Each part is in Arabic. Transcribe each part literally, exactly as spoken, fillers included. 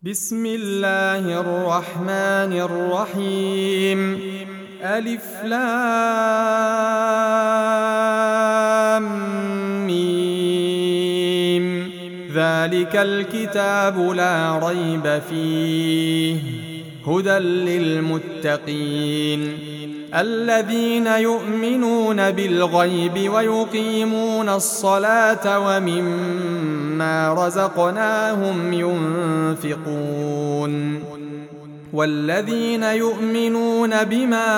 بسم الله الرحمن الرحيم. ألف لام ميم. ذلك الكتاب لا ريب فيه هدى للمتقين الذين يؤمنون بالغيب ويقيمون الصلاة ومما رزقناهم ينفقون والذين يؤمنون بما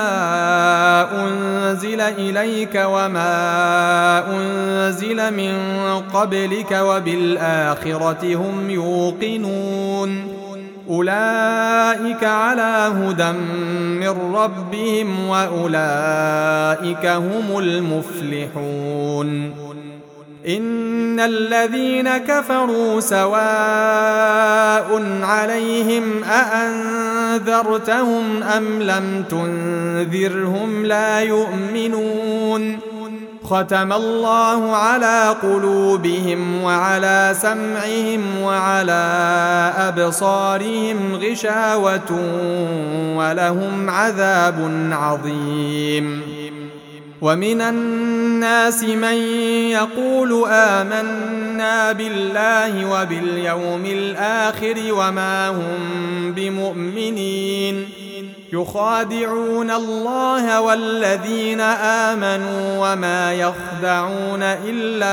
أنزل إليك وما أنزل من قبلك وبالآخرة هم يوقنون أولئك على هدى من ربهم وأولئك هم المفلحون. إن الذين كفروا سواء عليهم أأنذرتهم أم لم تنذرهم لا يؤمنون. ختم الله على قلوبهم وعلى سمعهم وعلى أبصارهم غشاوة ولهم عذاب عظيم. ومن الناس من يقول آمنا بالله وباليوم الآخر وما هم بمؤمنين يخادعون الله والذين آمنوا وما يخدعون إلا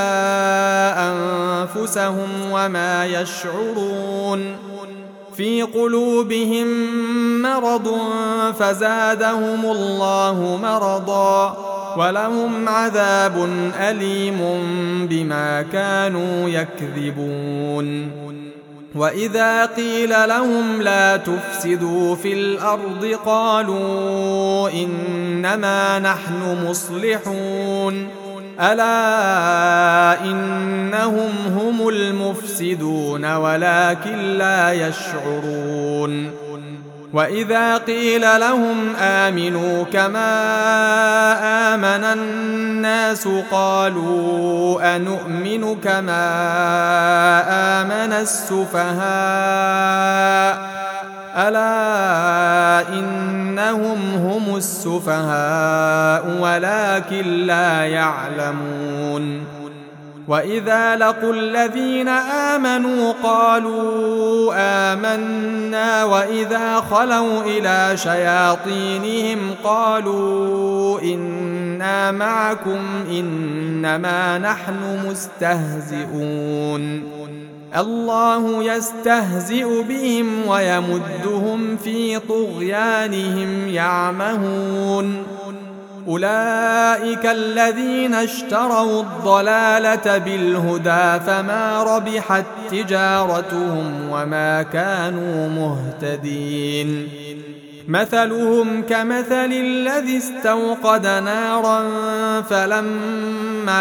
أنفسهم وما يشعرون. في قلوبهم مرض فزادهم الله مرضا ولهم عذاب أليم بما كانوا يكذبون. وإذا قيل لهم لا تفسدوا في الأرض قالوا إنما نحن مصلحون ألا إنهم هم المفسدون ولكن لا يشعرون. وإذا قيل لهم آمنوا كما آمن الناس قالوا أنؤمن كما آمن السفهاء ألا إنهم هم السفهاء ولكن لا يعلمون. وإذا لقوا الذين آمنوا قالوا آمنا وإذا خلوا إلى شياطينهم قالوا إنا معكم إنما نحن مستهزئون. الله يستهزئ بهم ويمدهم في طغيانهم يعمهون. أولئك الذين اشتروا الضلالة بالهدى فما ربحت تجارتهم وما كانوا مهتدين. مثلهم كمثل الذي استوقد نارا فلما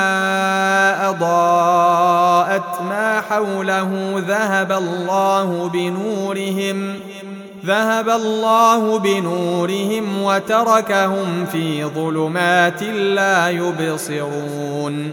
أضاءت ما حوله ذهب الله بنورهم ذهب الله بنورهم وتركهم في ظلمات لا يبصرون.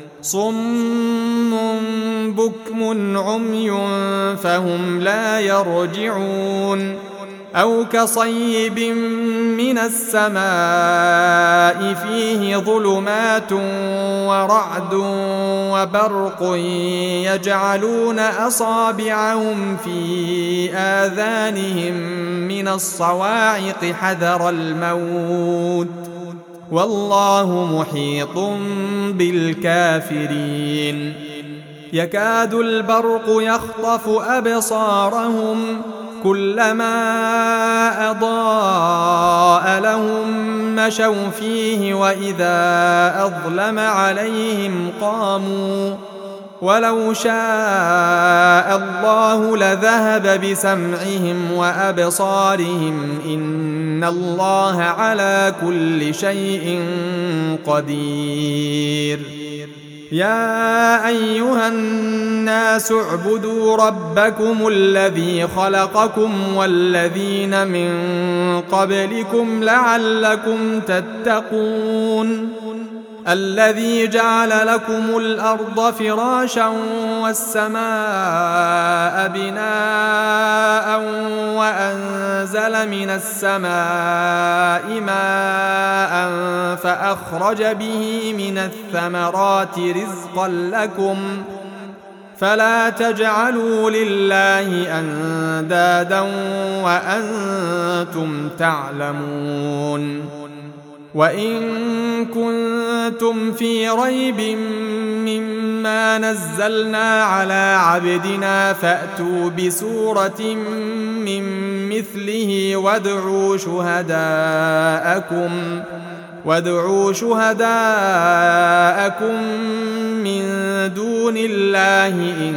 صم بكم عمي فهم لا يرجعون. أو كصيب من السماء فيه ظلمات ورعد وبرق يجعلون أصابعهم في آذانهم من الصواعق حذر الموت والله محيط بالكافرين. يكاد البرق يخطف أبصارهم كلما أضاء لهم مشوا فيه وإذا أظلم عليهم قاموا ولو شاء الله لذهب بسمعهم وأبصارهم إن الله على كل شيء قدير. يا أيها الناس اعبدوا ربكم الذي خلقكم والذين من قبلكم لعلكم تتقون. الذي جعل لكم الأرض فراشا والسماء بناء أنزل من السماء ماء فأخرج به من الثمرات رزقا لكم فلا تجعلوا لله أندادا وأنتم تعلمون وإن كنتم في ريب مما نزلنا على عبدنا فأتوا بسورة من مثله وادعوا شهداءكم وادعوا شهداءكم من دون الله إن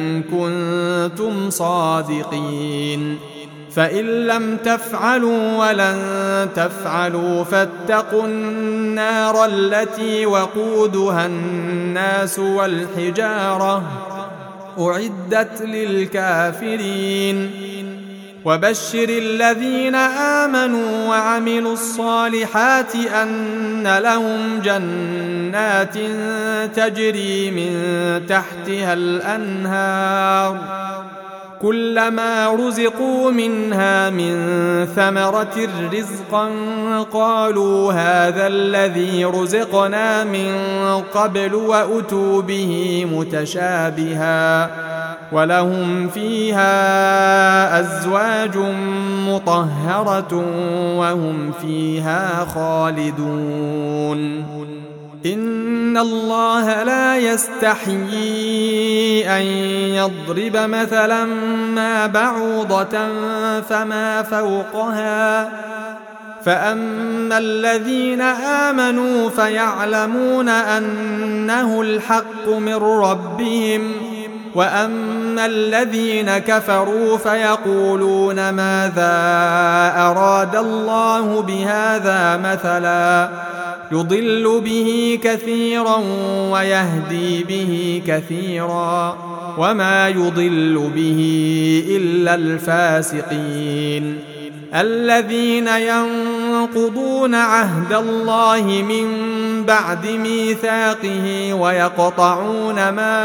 كنتم صادقين فإن لم تفعلوا ولن تفعلوا فاتقوا النار التي وقودها الناس والحجارة أعدت للكافرين وبشر الذين آمنوا وعملوا الصالحات أن لهم جنات تجري من تحتها الأنهار كلما رزقوا منها من ثمرة رزقا قالوا هذا الذي رزقنا من قبل وأتوا به متشابها ولهم فيها أزواج مطهرة وهم فيها خالدون إن الله لا يستحيي أن يضرب مثلا ما بعوضة فما فوقها فأما الذين آمنوا فيعلمون أنه الحق من ربهم وأما الذين كفروا فيقولون ماذا أراد الله بهذا مثلا يضل به كثيرا ويهدي به كثيرا وما يضل به إلا الفاسقين الذين ينقضون عهد الله من بعد ميثاقه ويقطعون ما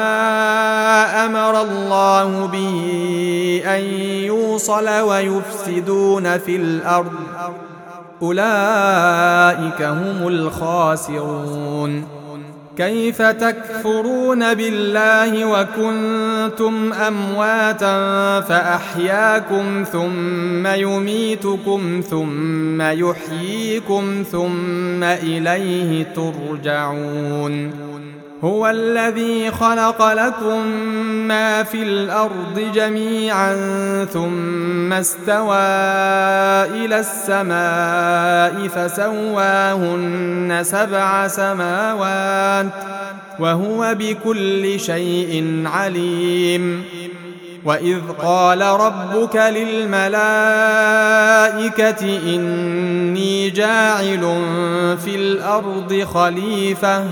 أمر الله به أن يوصل ويفسدون في الأرض أولئك هم الخاسرون كيف تكفرون بالله وكنتم أمواتا فأحياكم ثم يميتكم ثم يحييكم ثم إليه ترجعون هو الذي خلق لكم ما في الأرض جميعا ثم استوى إلى السماء فسواهن سبع سماوات وهو بكل شيء عليم وإذ قال ربك للملائكة إني جاعل في الأرض خليفة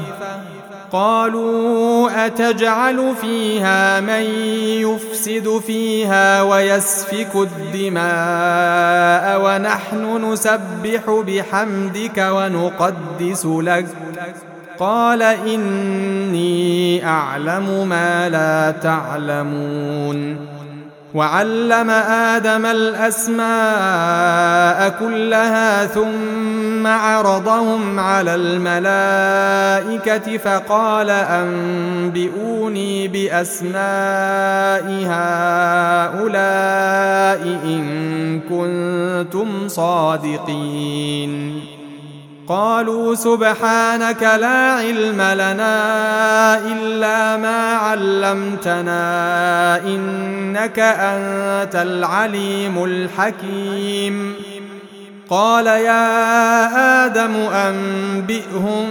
قالوا أتجعل فيها من يفسد فيها ويسفك الدماء ونحن نسبح بحمدك ونقدس لك قال إني أعلم ما لا تعلمون وعلم آدم الأسماء كلها ثم عرضهم على الملائكة فقال أنبئوني بأسماء هؤلاء إن كنتم صادقين قالوا سبحانك لا علم لنا إلا ما علمتنا إنك أنت العليم الحكيم قال يا آدم أنبئهم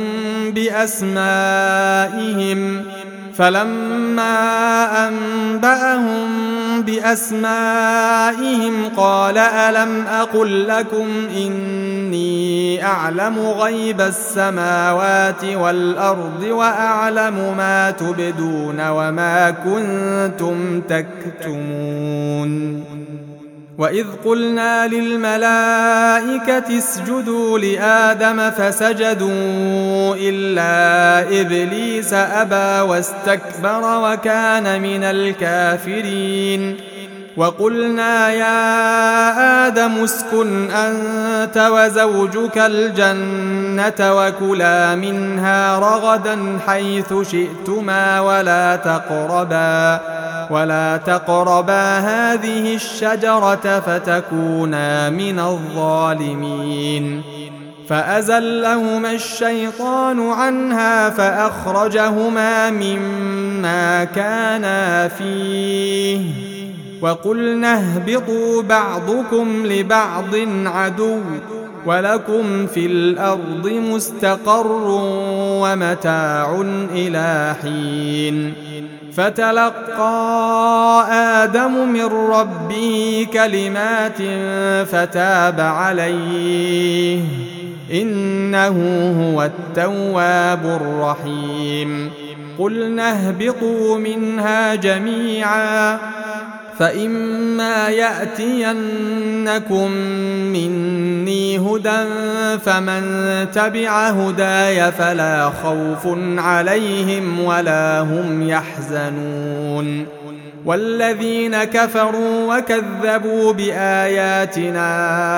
بأسمائهم فلما أنبأهم بأسمائهم قال ألم أقل لكم إني أعلم غيب السماوات والأرض وأعلم ما تبدون وما كنتم تكتمون وإذ قلنا للملائكة اسجدوا لآدم فسجدوا إلا إبليس أبى واستكبر وكان من الكافرين وقلنا يا آدم اسكن أنت وزوجك الجنة وكلا منها رغدا حيث شئتما ولا تقربا ولا تقربا هذه الشجرة فتكونا من الظالمين فأزلهما الشيطان عنها فأخرجهما مما كانا فيه وقلنا اهبطوا بعضكم لبعض عدو ولكم في الأرض مستقر ومتاع إلى حين فتلقى آدم من ربه كلمات فتاب عليه إنه هو التواب الرحيم قلنا اهبطوا منها جميعا فإما يأتينكم مني هدى فمن تبع هداي فلا خوف عليهم ولا هم يحزنون والذين كفروا وكذبوا بآياتنا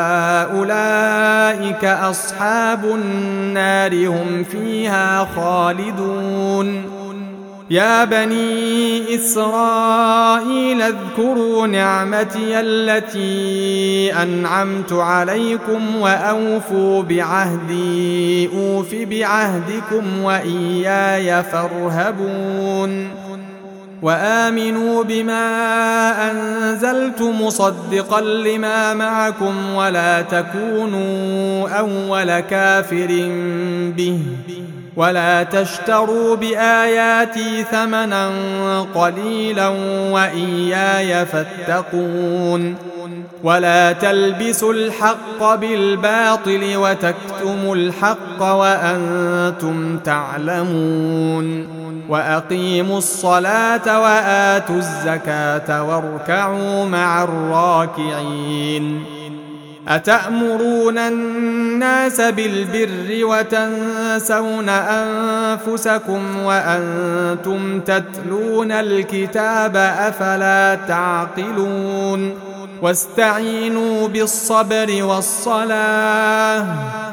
أولئك أصحاب النار هم فيها خالدون يا بني إسرائيل اذكروا نعمتي التي أنعمت عليكم وأوفوا بعهدي أوف بعهدكم وإياي فارهبون وآمنوا بما أنزلت مصدقا لما معكم ولا تكونوا أول كافر به ولا تشتروا بآياتي ثمنا قليلا وإياي فاتقون ولا تلبسوا الحق بالباطل وتكتموا الحق وأنتم تعلمون وأقيموا الصلاة وآتوا الزكاة واركعوا مع الراكعين أتأمرون الناس بالبر وتنسون أنفسكم وأنتم تتلون الكتاب أفلا تعقلون واستعينوا بالصبر والصلاة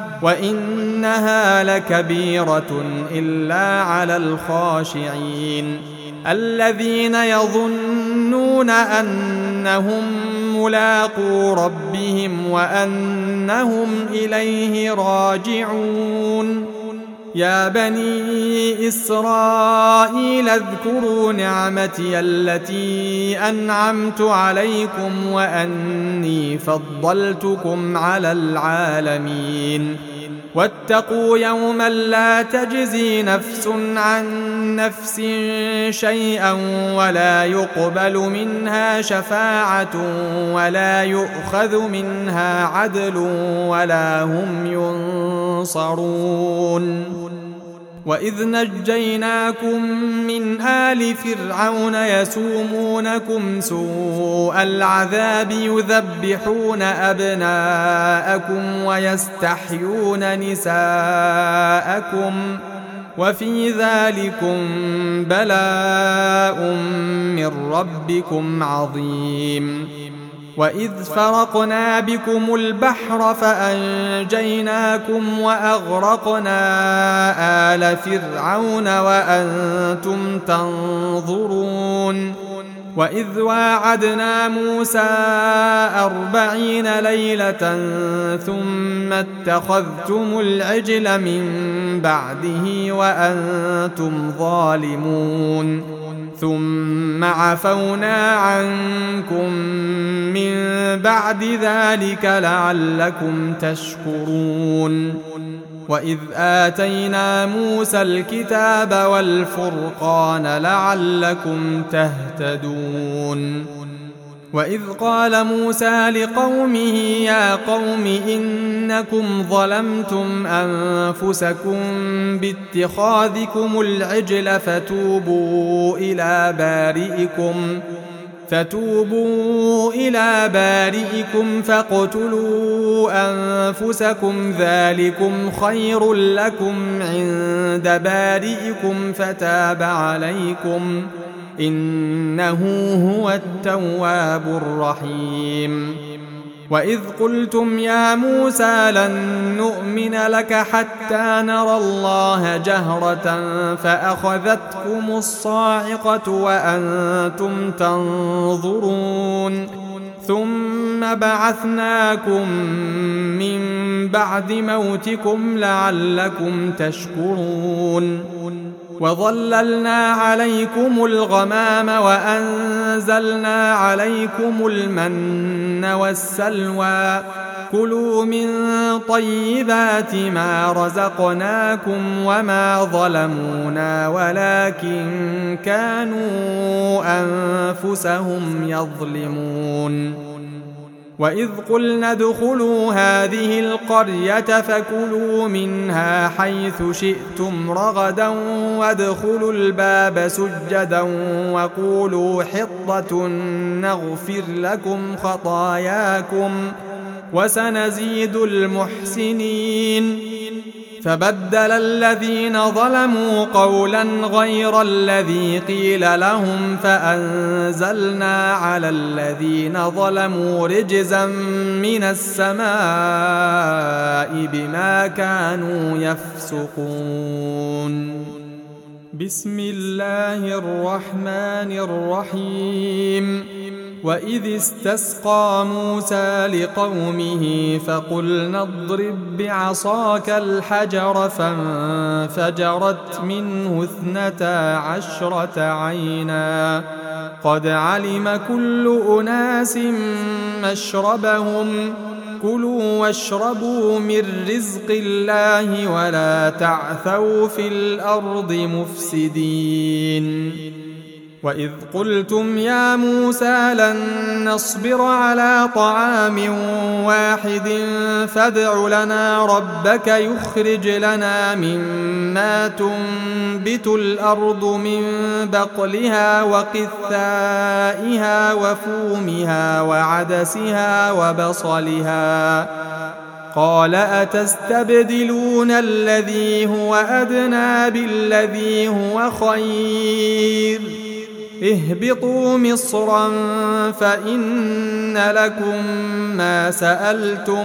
وإنها لكبيرة إلا على الخاشعين الذين يظنون أنهم ملاقو ربهم وأنهم إليه راجعون يا بني إسرائيل اذكروا نعمتي التي أنعمت عليكم وأني فضلتكم على العالمين واتقوا يوما لا تجزي نفس عن نفس شيئا ولا يقبل منها شفاعة ولا يؤخذ منها عدل ولا هم ينصرون وإذ نجيناكم من آل فرعون يسومونكم سوء العذاب يذبحون أبناءكم ويستحيون نساءكم وفي ذلكم بلاء من ربكم عظيم وإذ فرقنا بكم البحر فأنجيناكم وأغرقنا آل فرعون وأنتم تنظرون وإذ واعدنا موسى أربعين ليلة ثم اتخذتم العجل من بعده وأنتم ظالمون ثم عفونا عنكم من بعد ذلك لعلكم تشكرون وإذ آتينا موسى الكتاب والفرقان لعلكم تهتدون وإذ قال موسى لقومه يا قوم إنكم ظلمتم أنفسكم باتخاذكم العجل فتوبوا إلى بارئكم فتوبوا إلى بارئكم فاقتلوا أنفسكم ذلكم خير لكم عند بارئكم فتاب عليكم إنه هو التواب الرحيم وإذ قلتم يا موسى لن نؤمن لك حتى نرى الله جهرة فأخذتكم الصاعقة وأنتم تنظرون ثم بعثناكم من بعد موتكم لعلكم تشكرون وظللنا عليكم الغمام وأنزلنا عليكم المن والسلوى كلوا من طيبات ما رزقناكم وما ظلمونا ولكن كانوا أنفسهم يظلمون وإذ قلنا ادخلوا هذه القرية فكلوا منها حيث شئتم رغدا وادخلوا الباب سجدا وقولوا حطة نغفر لكم خطاياكم وسنزيد المحسنين فبدل الذين ظلموا قولا غير الذي قيل لهم فأنزلنا على الذين ظلموا رجزا من السماء بما كانوا يفسقون بسم الله الرحمن الرحيم وإذ استسقى موسى لقومه فقلنا اضرب بعصاك الحجر فانفجرت منه اثنتا عشرة عينا قد علم كل أناس مشربهم كلوا واشربوا من رزق الله ولا تعثوا في الأرض مفسدين وإذ قلتم يا موسى لن نصبر على طعام واحد فادع لنا ربك يخرج لنا مما تنبت الأرض من بقلها وقثائها وفومها وعدسها وبصلها قال أتستبدلون الذي هو أدنى بالذي هو خير اهبطوا مصرا فإن لكم ما سألتم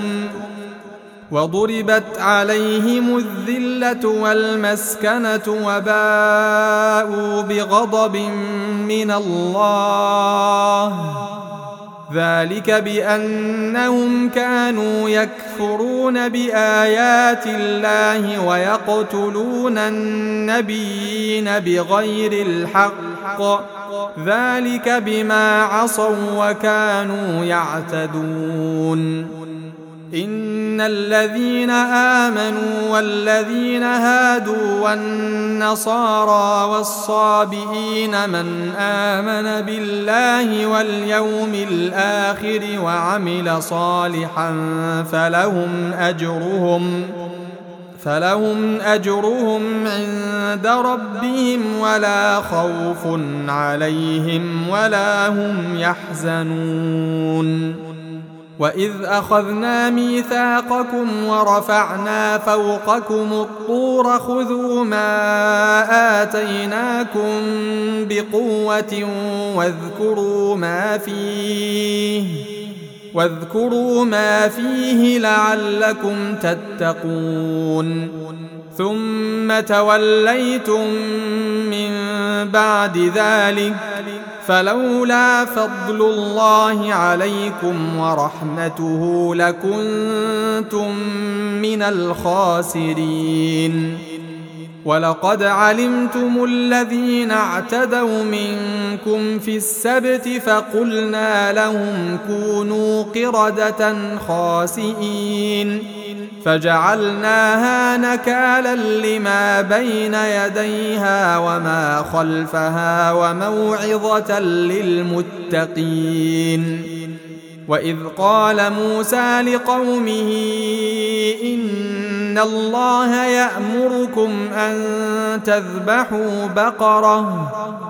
وضربت عليهم الذلة والمسكنة وباءوا بغضب من الله ذلك بأنهم كانوا يكفرون بآيات الله ويقتلون النبيين بغير الحق ذلك بما عصوا وكانوا يعتدون إن الذين آمنوا والذين هادوا والنصارى والصابئين من آمن بالله واليوم الآخر وعمل صالحا فلهم أجرهم فلهم أجرهم عند ربهم ولا خوف عليهم ولا هم يحزنون وإذ أخذنا ميثاقكم ورفعنا فوقكم الطور خذوا ما آتيناكم بقوة واذكروا ما فيه واذكروا ما فيه لعلكم تتقون ثم توليتم من بعد ذلك فلولا فضل الله عليكم ورحمته لكنتم من الخاسرين ولقد علمتم الذين اعتدوا منكم في السبت فقلنا لهم كونوا قردة خاسئين فجعلناها نكالا لما بين يديها وما خلفها وموعظة للمتقين وإذ قال موسى لقومه إن الله يأمركم أن تذبحوا بقرة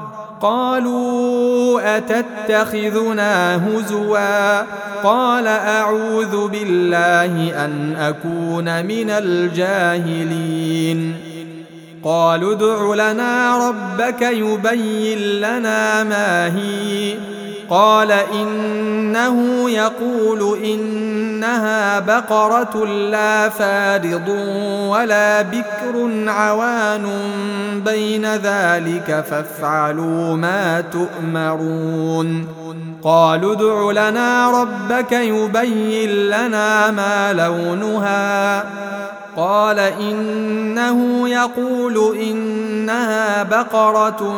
قالوا أتتخذنا هزوا قال أعوذ بالله أن أكون من الجاهلين قالوا ادع لنا ربك يبين لنا ما هي قال إنه يقول إنها بقرة لا فارض ولا بكر عوان بين ذلك فافعلوا ما تؤمرون قالوا ادع لنا ربك يبين لنا ما لونها قال إنه يقول إنها بقرة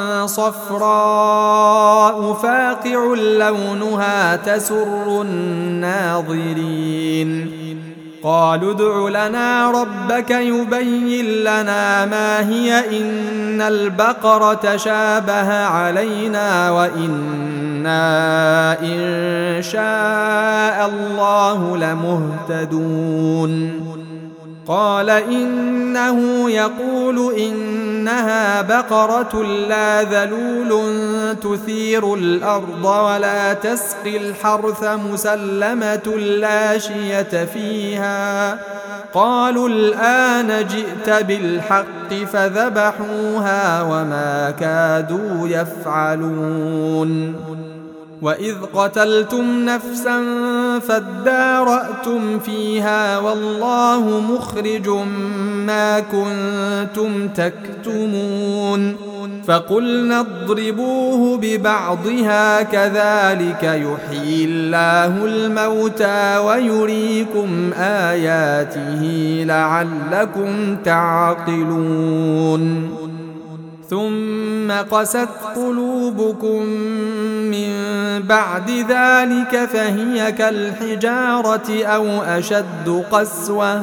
صفراء فاقع لونها تسر الناظرين قالوا ادع لنا ربك يبين لنا ما هي إن البقرة شابه علينا وإنا إن شاء الله لمهتدون قال إنه يقول إنها بقرة لا ذلول تثير الأرض ولا تسقي الحرث مسلمة لا شية فيها قالوا الآن جئت بالحق فذبحوها وما كادوا يفعلون وإذ قتلتم نفسا فادارأتم فيها والله مخرج ما كنتم تكتمون فقلنا اضربوه ببعضها كذلك يحيي الله الموتى ويريكم آياته لعلكم تعقلون ثم قست قلوبكم من بعد ذلك فهي كالحجارة أو أشد قسوة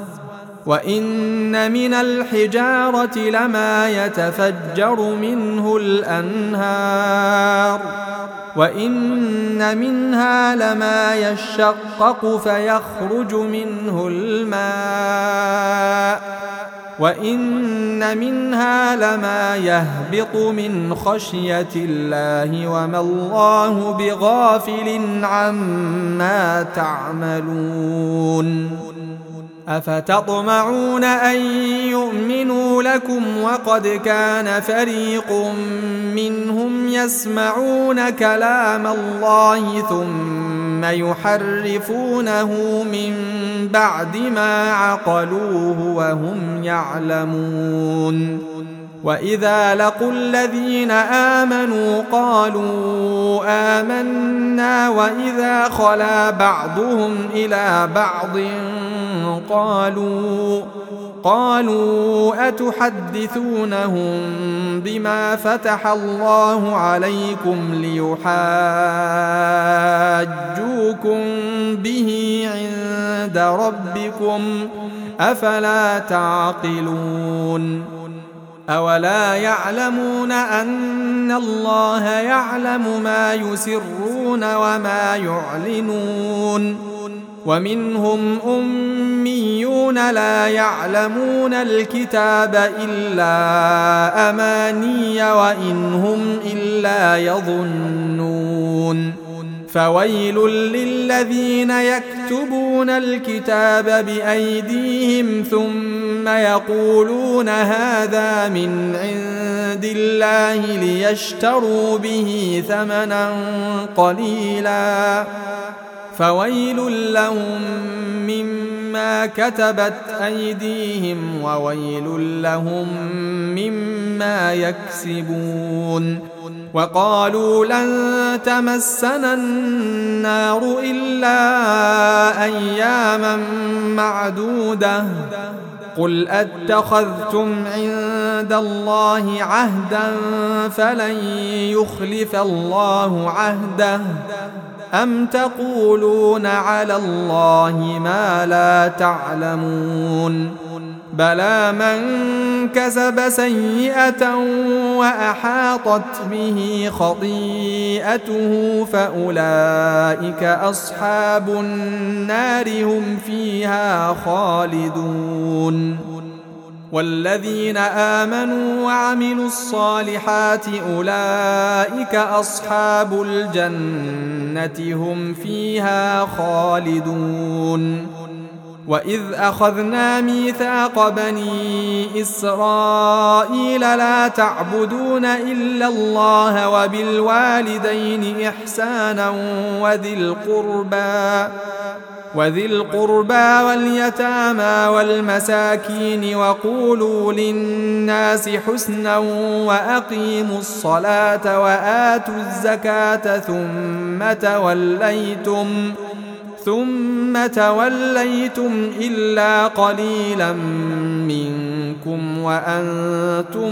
وإن من الحجارة لما يتفجر منه الأنهار وإن منها لما يشقق فيخرج منه الماء وإن منها لما يهبط من خشية الله وما الله بغافل عما تعملون أفتطمعون أن يؤمنوا لكم وقد كان فريق منهم يسمعون كلام الله ثم يحرفونه من بعد ما عقلوه وهم يعلمون وإذا لقوا الذين آمنوا قالوا آمنا وإذا خلا بعضهم إلى بعض قالوا قالوا أتحدثونهم بما فتح الله عليكم ليحاجوكم به عند ربكم أفلا تعقلون أولا يعلمون أن الله يعلم ما يسرون وما يعلنون ومنهم أميون لا يعلمون الكتاب إلا أماني وإن هم إلا يظنون فويل للذين يكتبون الكتاب بأيديهم ثم يقولون هذا من عند الله ليشتروا به ثمنا قليلا فويل لهم مما كتبت أيديهم وويل لهم مما يكسبون وقالوا لن تمسنا النار إلا أياما معدودة قل أتخذتم عند الله عهدا فلن يخلف الله عهده أم تقولون على الله ما لا تعلمون بلى من كسب سيئة وأحاطت به خطيئته فأولئك أصحاب النار هم فيها خالدون والذين آمنوا وعملوا الصالحات أولئك أصحاب الجنة هم فيها خالدون وإذ أخذنا ميثاق بني إسرائيل لا تعبدون إلا الله وبالوالدين إحسانا وذي القربى وذي القربى واليتامى والمساكين وقولوا للناس حسنا وأقيموا الصلاة وآتوا الزكاة ثم توليتم ثم توليتم إلا قليلا منكم وأنتم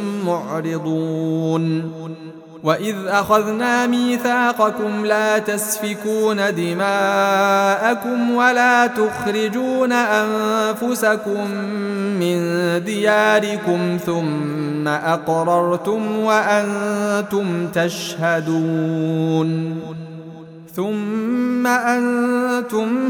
معرضون وإذ أخذنا ميثاقكم لا تسفكون دماءكم ولا تخرجون أنفسكم من دياركم ثم أقررتم وأنتم تشهدون ثم أنتم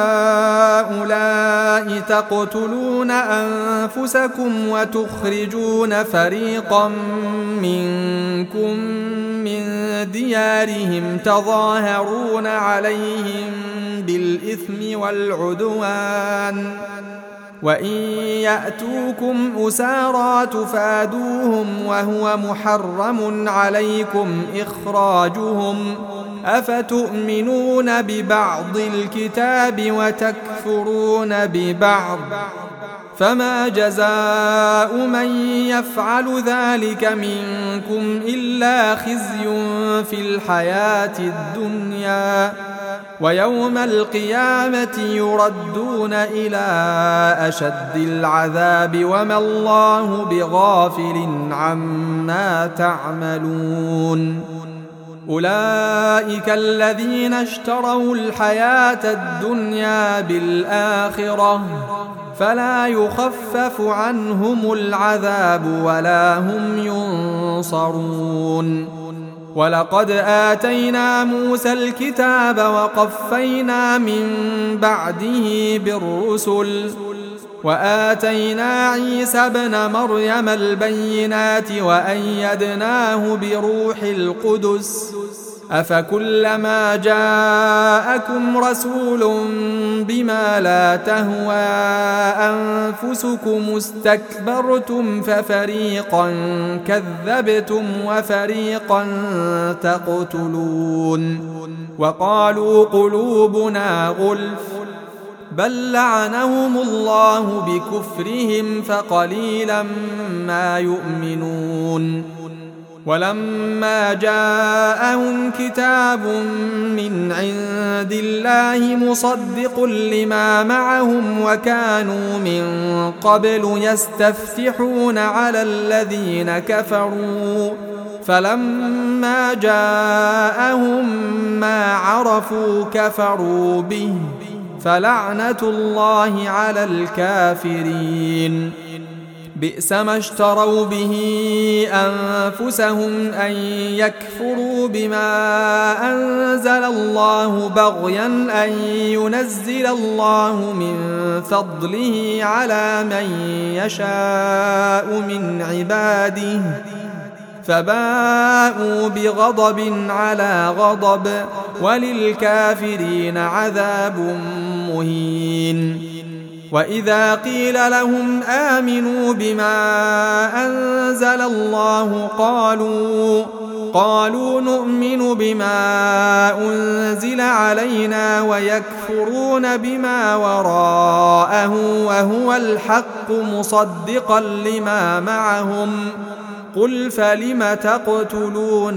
هؤلاء تقتلون أنفسكم وتخرجون فريقا منكم من ديارهم تظاهرون عليهم بالإثم والعدوان وإن يأتوكم أسارى تفادوهم وهو محرم عليكم إخراجهم أفتؤمنون ببعض الكتاب وتكفرون ببعض فما جزاء من يفعل ذلك منكم إلا خزي في الحياة الدنيا ويوم القيامة يردون إلى أشد العذاب وما الله بغافل عما تعملون أولئك الذين اشتروا الحياة الدنيا بالآخرة فلا يخفف عنهم العذاب ولا هم ينصرون ولقد آتينا موسى الكتاب وقفينا من بعده بالرسل وآتينا عيسى ابن مريم البينات وأيدناه بروح القدس أفكلما جاءكم رسول بما لا تهوى أنفسكم استكبرتم ففريقا كذبتم وفريقا تقتلون وقالوا قلوبنا غلف بل لعنهم الله بكفرهم فقليلا ما يؤمنون ولما جاءهم كتاب من عند الله مصدق لما معهم وكانوا من قبل يستفتحون على الذين كفروا فلما جاءهم ما عرفوا كفروا به فلعنة الله على الكافرين بئس ما اشتروا به أنفسهم أن يكفروا بما أنزل الله بغيا أن ينزل الله من فضله على من يشاء من عباده فباءوا بغضب على غضب وللكافرين عذاب مهين وإذا قيل لهم آمنوا بما أنزل الله قالوا قالوا نؤمن بما أنزل علينا ويكفرون بما وراءه وهو الحق مصدقا لما معهم قل فلم تقتلون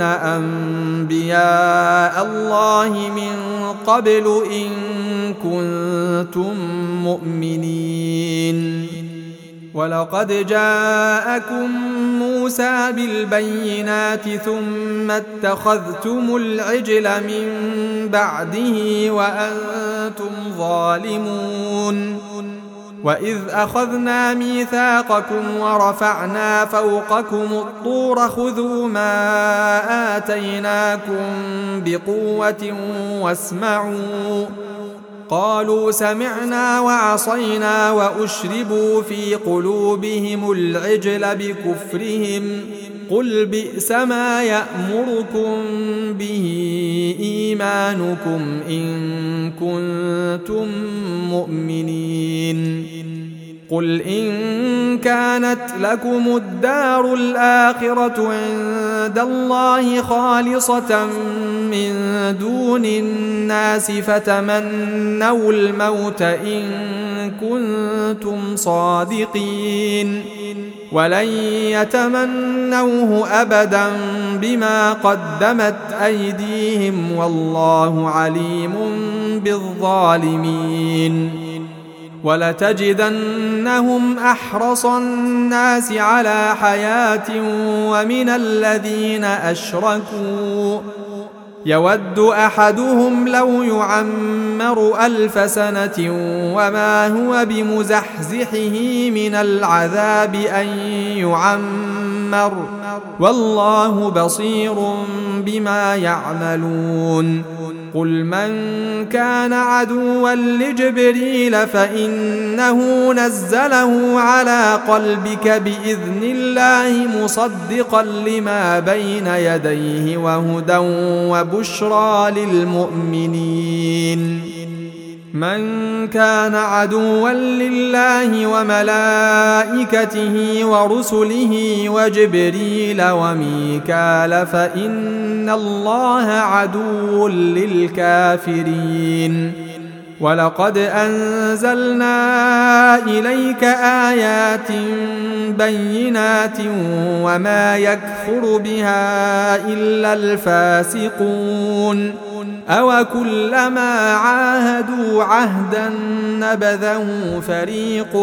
أنبياء الله من قبل إن كنتم مؤمنين ولقد جاءكم موسى بالبينات ثم اتخذتم العجل من بعده وأنتم ظالمون وإذ أخذنا ميثاقكم ورفعنا فوقكم الطور خذوا ما آتيناكم بقوة واسمعوا قالوا سمعنا وعصينا وأشربوا في قلوبهم العجل بكفرهم قل بئس ما يأمركم به إيمانكم إن كنتم مؤمنين قل إن كانت لكم الدار الآخرة عند الله خالصة من دون الناس فتمنوا الموت إن كنتم صادقين ولن يتمنوه أبدا بما قدمت أيديهم والله عليم بالظالمين ولتجدنهم أحرص الناس على حياة ومن الذين أشركوا يود أحدهم لو يعمر ألف سنة وما هو بمزحزحه من العذاب أن يعمر والله بصير بما يعملون قل من كان عدوا لجبريل فإنه نزله على قلبك بإذن الله مصدقا لما بين يديه وهدى وبشرى للمؤمنين من كان عدوا لله وملائكته ورسله وجبريل وميكال فإن الله عدو للكافرين ولقد أنزلنا إليك آيات بينات وما يكفر بها إلا الفاسقون أو كلما عاهدوا عهدا نبذه فريق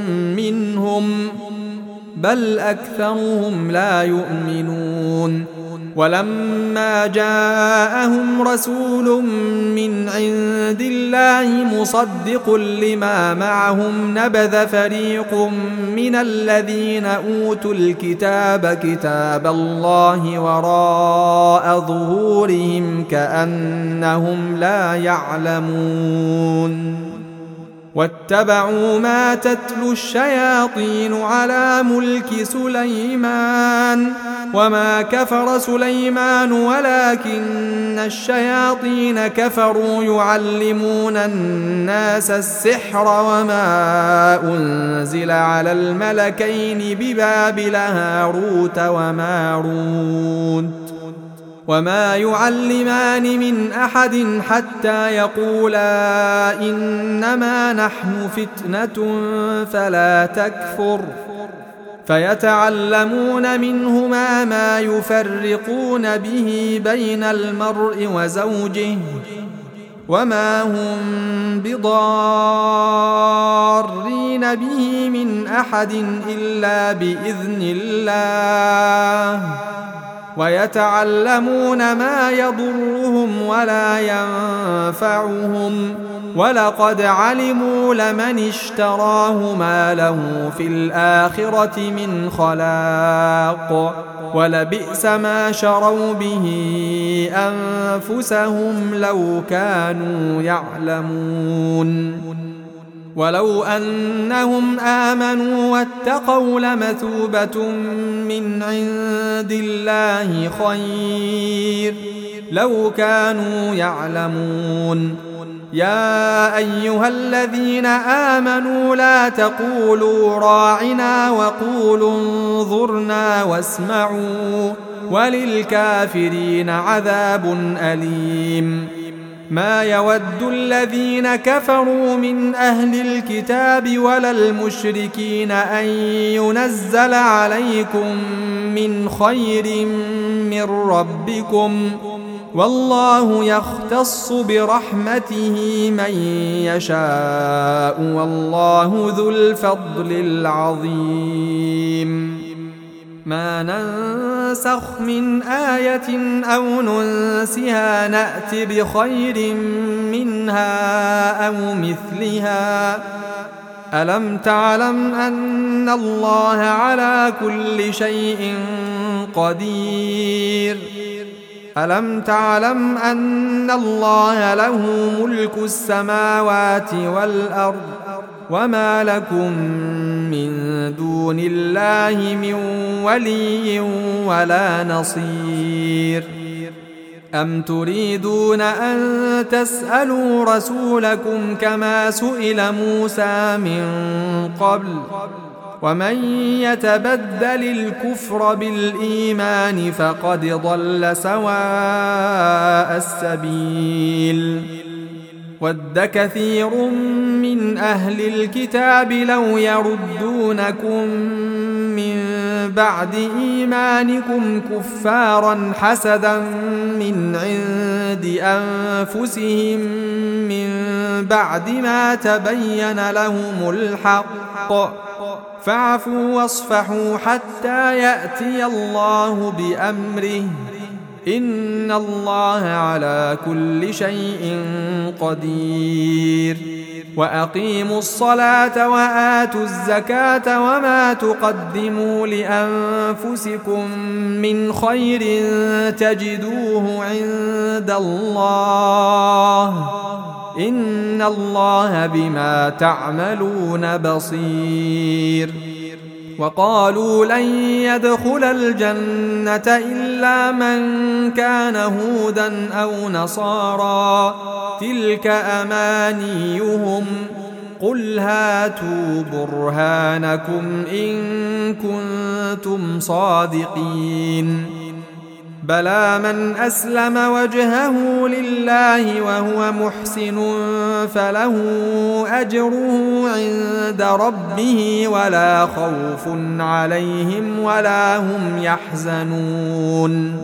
منهم بل أكثرهم لا يؤمنون ولما جاءهم رسول من عند الله مصدق لما معهم نبذ فريق من الذين أوتوا الكتاب كتاب الله وراء ظهورهم كأنهم لا يعلمون واتبعوا ما تتلو الشياطين على ملك سليمان وما كفر سليمان ولكن الشياطين كفروا يعلمون الناس السحر وما أنزل على الملكين ببابل هاروت وماروت وما يعلمان من أحد حتى يقولا إنما نحن فتنة فلا تكفر فيتعلمون منهما ما يفرقون به بين المرء وزوجه وما هم بضارين به من أحد إلا بإذن الله ويتعلمون ما يضرهم ولا ينفعهم ولقد علموا لمن اشتراه ما له في الآخرة من خلاق ولبئس ما شروا به أنفسهم لو كانوا يعلمون ولو أنهم آمنوا واتقوا لمثوبة من عند الله خير لو كانوا يعلمون يا أيها الذين آمنوا لا تقولوا راعنا وقولوا انظرنا واسمعوا وللكافرين عذاب أليم ما يود الذين كفروا من أهل الكتاب ولا المشركين أن ينزل عليكم من خير من ربكم والله يختص برحمته من يشاء والله ذو الفضل العظيم ما ننسخ من آية أو ننسها نأت بخير منها أو مثلها ألم تعلم أن الله على كل شيء قدير ألم تعلم أن الله له ملك السماوات والأرض وما لكم من دون الله من ولي ولا نصير أم تريدون أن تسألوا رسولكم كما سئل موسى من قبل ومن يتبدل الكفر بالإيمان فقد ضل سواء السبيل ود كثير من أهل الكتاب لو يردونكم من بعد إيمانكم كفارا حسدا من عند أنفسهم من بعد ما تبين لهم الحق فاعفوا واصفحوا حتى يأتي الله بأمره إن الله على كل شيء قدير وأقيموا الصلاة وآتوا الزكاة وما تقدموا لأنفسكم من خير تجدوه عند الله إن الله بما تعملون بصير وقالوا لن يدخل الجنة إلا من كان هودا أو نصارى تلك أمانيهم قل هاتوا برهانكم إن كنتم صادقين بلى من أسلم وجهه لله وهو محسن فله أجره عند ربه ولا خوف عليهم ولا هم يحزنون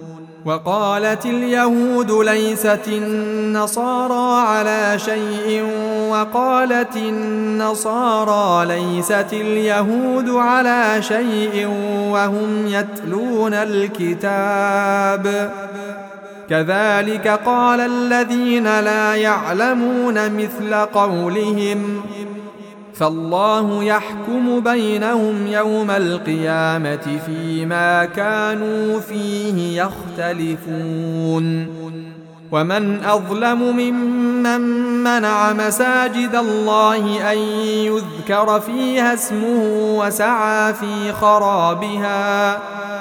وقالت اليهود ليست النصارى على شيء وقالت النصارى ليست اليهود على شيء وهم يتلون الكتاب كذلك قال الذين لا يعلمون مثل قولهم فالله يحكم بينهم يوم القيامة فيما كانوا فيه يختلفون ومن أظلم ممن منع مساجد الله أن يذكر فيها اسمه وسعى في خرابها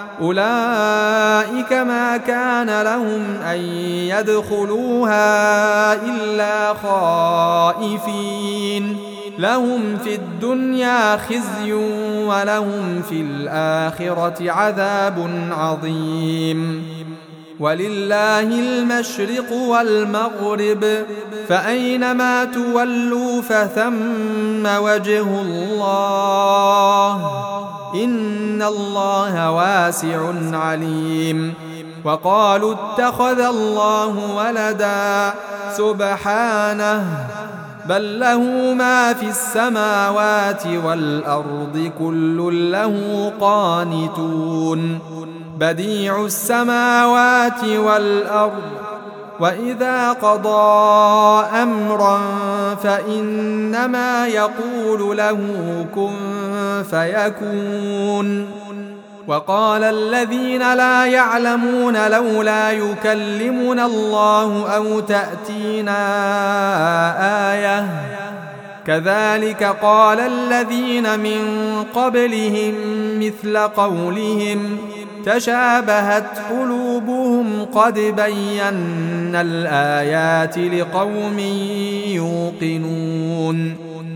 أولئك ما كان لهم أن يدخلوها إلا خائفين لهم في الدنيا خزي ولهم في الآخرة عذاب عظيم ولله المشرق والمغرب فأينما تولوا فثم وجه الله إن الله واسع عليم وقالوا اتخذ الله ولدا سبحانه بل له ما في السماوات والأرض كل له قانتون بديع السماوات والأرض وإذا قضى أمرا فإنما يقول له كن فيكون وقال الذين لا يعلمون لولا يكلمنا الله أو تأتينا آية كذلك قال الذين من قبلهم مثل قولهم تشابهت قلوبهم قد بينا الآيات لقوم يوقنون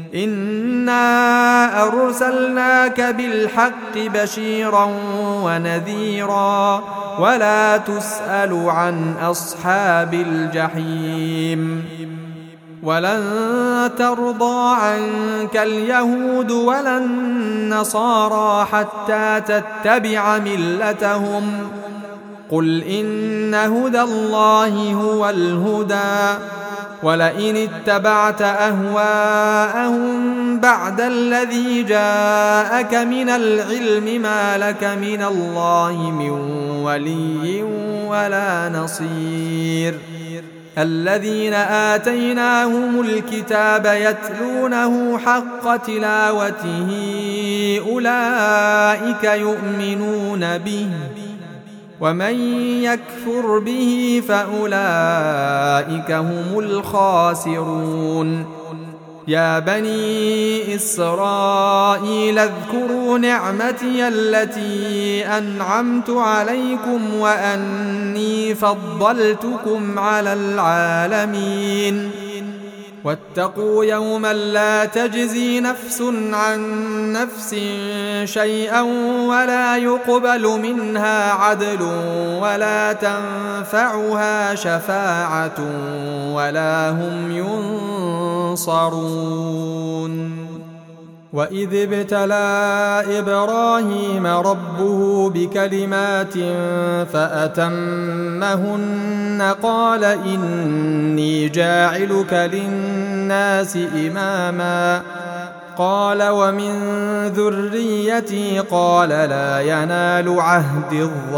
إنا أرسلناك بالحق بشيرا ونذيرا ولا تسأل عن أصحاب الجحيم ولن ترضى عنك اليهود ولا النصارى حتى تتبع ملتهم قل إن هدى الله هو الهدى ولئن اتبعت أهواءهم بعد الذي جاءك من العلم ما لك من الله من ولي ولا نصير الذين آتيناهم الكتاب يتلونه حق تلاوته أولئك يؤمنون به ومن يكفر به فأولئك هم الخاسرون يا بني إسرائيل اذكروا نعمتي التي أنعمت عليكم وأني فضلتكم على العالمين واتقوا يوما لا تجزي نفس عن نفس شيئا ولا يقبل منها عدل ولا تنفعها شفاعة ولا هم ينصرون وإذ ابتلى إبراهيم ربه بكلمات فأتمهن قال إني جاعلك للناس إماما قال ومن ذريتي قال لا ينال عهد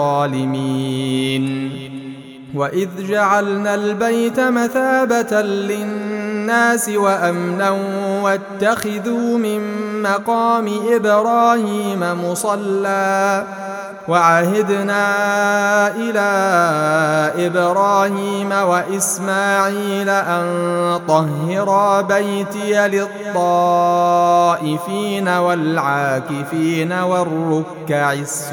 الظالمين وإذ جعلنا البيت مثابة للناس وأمنا واتخذوا من مقام إبراهيم مصلى وعهدنا إلى إبراهيم وإسماعيل أن طهرا بيتي للطائفين والعاكفين والركع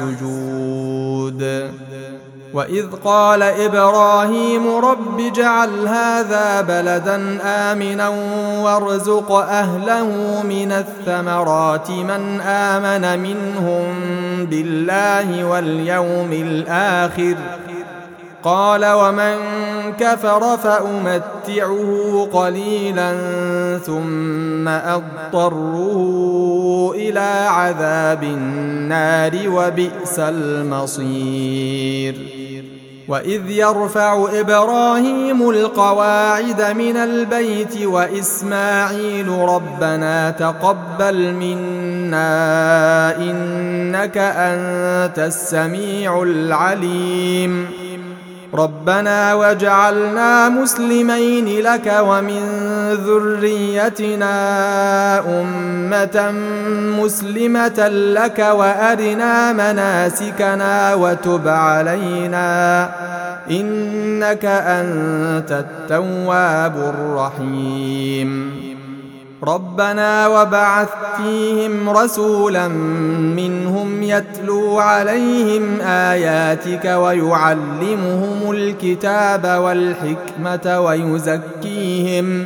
السجود وإذ قال إبراهيم رب اجعل هذا بلدا آمنا وارزق أهله من الثمرات من آمن منهم بالله واليوم الآخر قال ومن كفر فأمتعه قليلا ثم أضطره إلى عذاب النار وبئس المصير وإذ يرفع إبراهيم القواعد من البيت وإسماعيل ربنا تقبل منا إنك أنت السميع العليم ربنا واجعلنا مسلمين لك ومن ذريتنا أمة مسلمة لك وأرنا مناسكنا وتب علينا إنك أنت التواب الرحيم ربنا وبعث فيهم رسولا منهم يتلو عليهم آياتك ويعلمهم الكتاب والحكمة ويزكيهم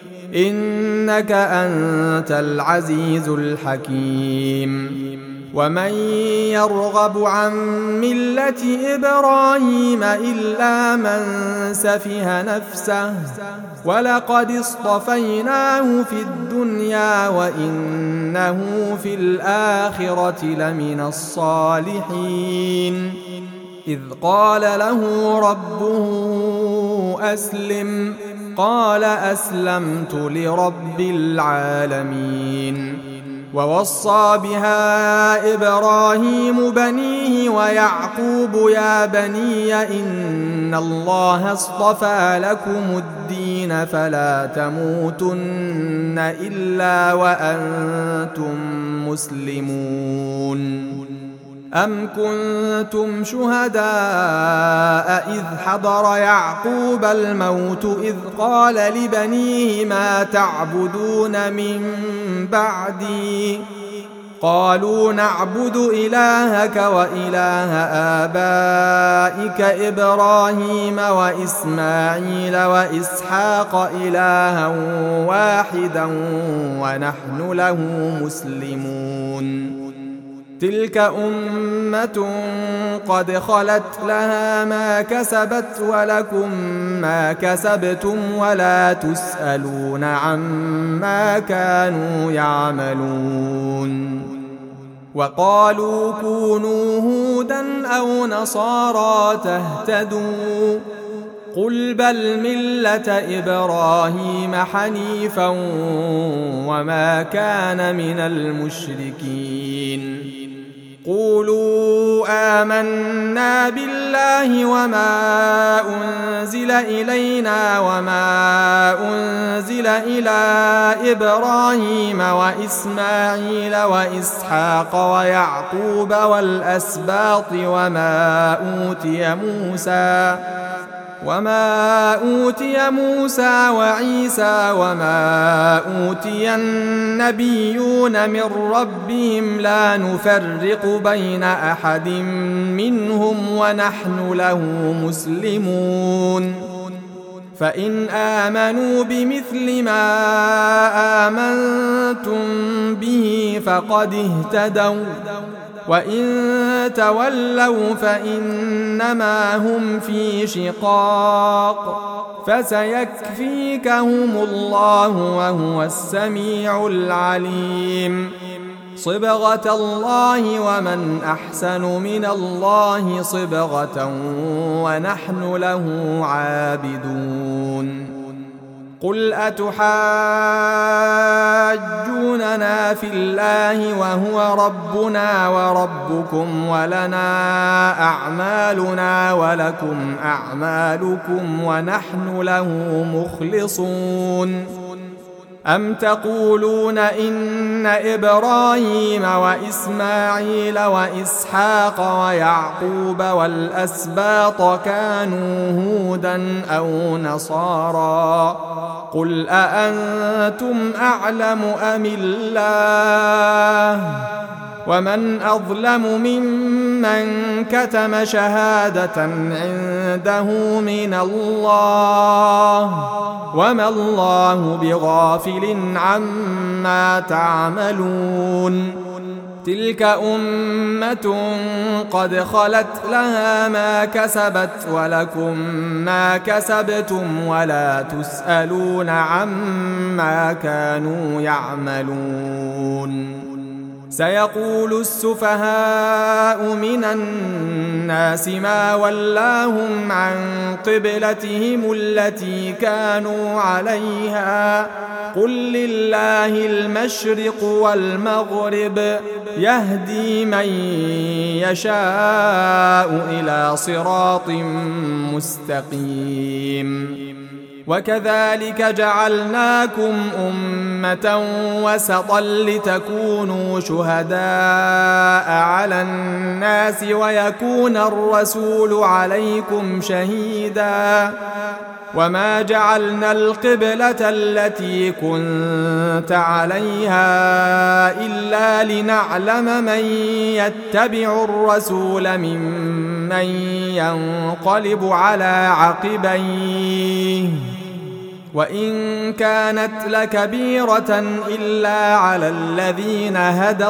إنك أنت العزيز الحكيم ومن يرغب عن ملة إبراهيم إلا من سفه نفسه ولقد اصطفيناه في الدنيا وإنه في الآخرة لمن الصالحين إذ قال له ربه أسلم قال أسلمت لرب العالمين ووصى بها إبراهيم بنيه ويعقوب يا بني إن الله اصطفى لكم الدين فلا تموتن إلا وأنتم مسلمون أم كنتم شهداء إذ حضر يعقوب الموت إذ قال لبنيه ما تعبدون من بعدي قالوا نعبد إلهك وإله آبائك إبراهيم وإسماعيل وإسحاق إلها واحدا ونحن له مسلمون تلك أمة قد خلت لها ما كسبت ولكم ما كسبتم ولا تسألون عما كانوا يعملون وقالوا كونوا هودا أو نصارى تهتدوا قل بل ملة إبراهيم حنيفا وما كان من المشركين قولوا آمنا بالله وما أنزل إلينا وما أنزل إلى إبراهيم وإسماعيل وإسحاق ويعقوب والأسباط وما أوتي موسى وما أوتي موسى وعيسى وما أوتي النبيون من ربهم لا نفرق بين أحد منهم ونحن له مسلمون فإن آمنوا بمثل ما آمنتم به فقد اهتدوا وإن تولوا فإنما هم في شقاق فسيكفيكهم الله وهو السميع العليم صبغة الله ومن أحسن من الله صبغة ونحن له عابدون قل أتحاجوننا في الله وهو ربنا وربكم ولنا أعمالنا ولكم أعمالكم ونحن له مخلصون أم تقولون إن إبراهيم وإسماعيل وإسحاق ويعقوب والأسباط كانوا هودا أو نصارى قل أأنتم أعلم أم الله ومن أظلم ممن كتم شهادة عنده من الله وما الله بغافل عما تعملون تلك أمة قد خلت لها ما كسبت ولكم ما كسبتم ولا تسألون عما كانوا يعملون سيقول السفهاء من الناس ما ولاهم عن قبلتهم التي كانوا عليها قل لله المشرق والمغرب يهدي من يشاء إلى صراط مستقيم وكذلك جعلناكم أمة وسطا لتكونوا شهداء على الناس ويكون الرسول عليكم شهيدا وما جعلنا القبلة التي كنت عليها إلا لنعلم من يتبع الرسول ممن ينقلب على عقبيه وإن كانت لكبيرة إلا على الذين هدى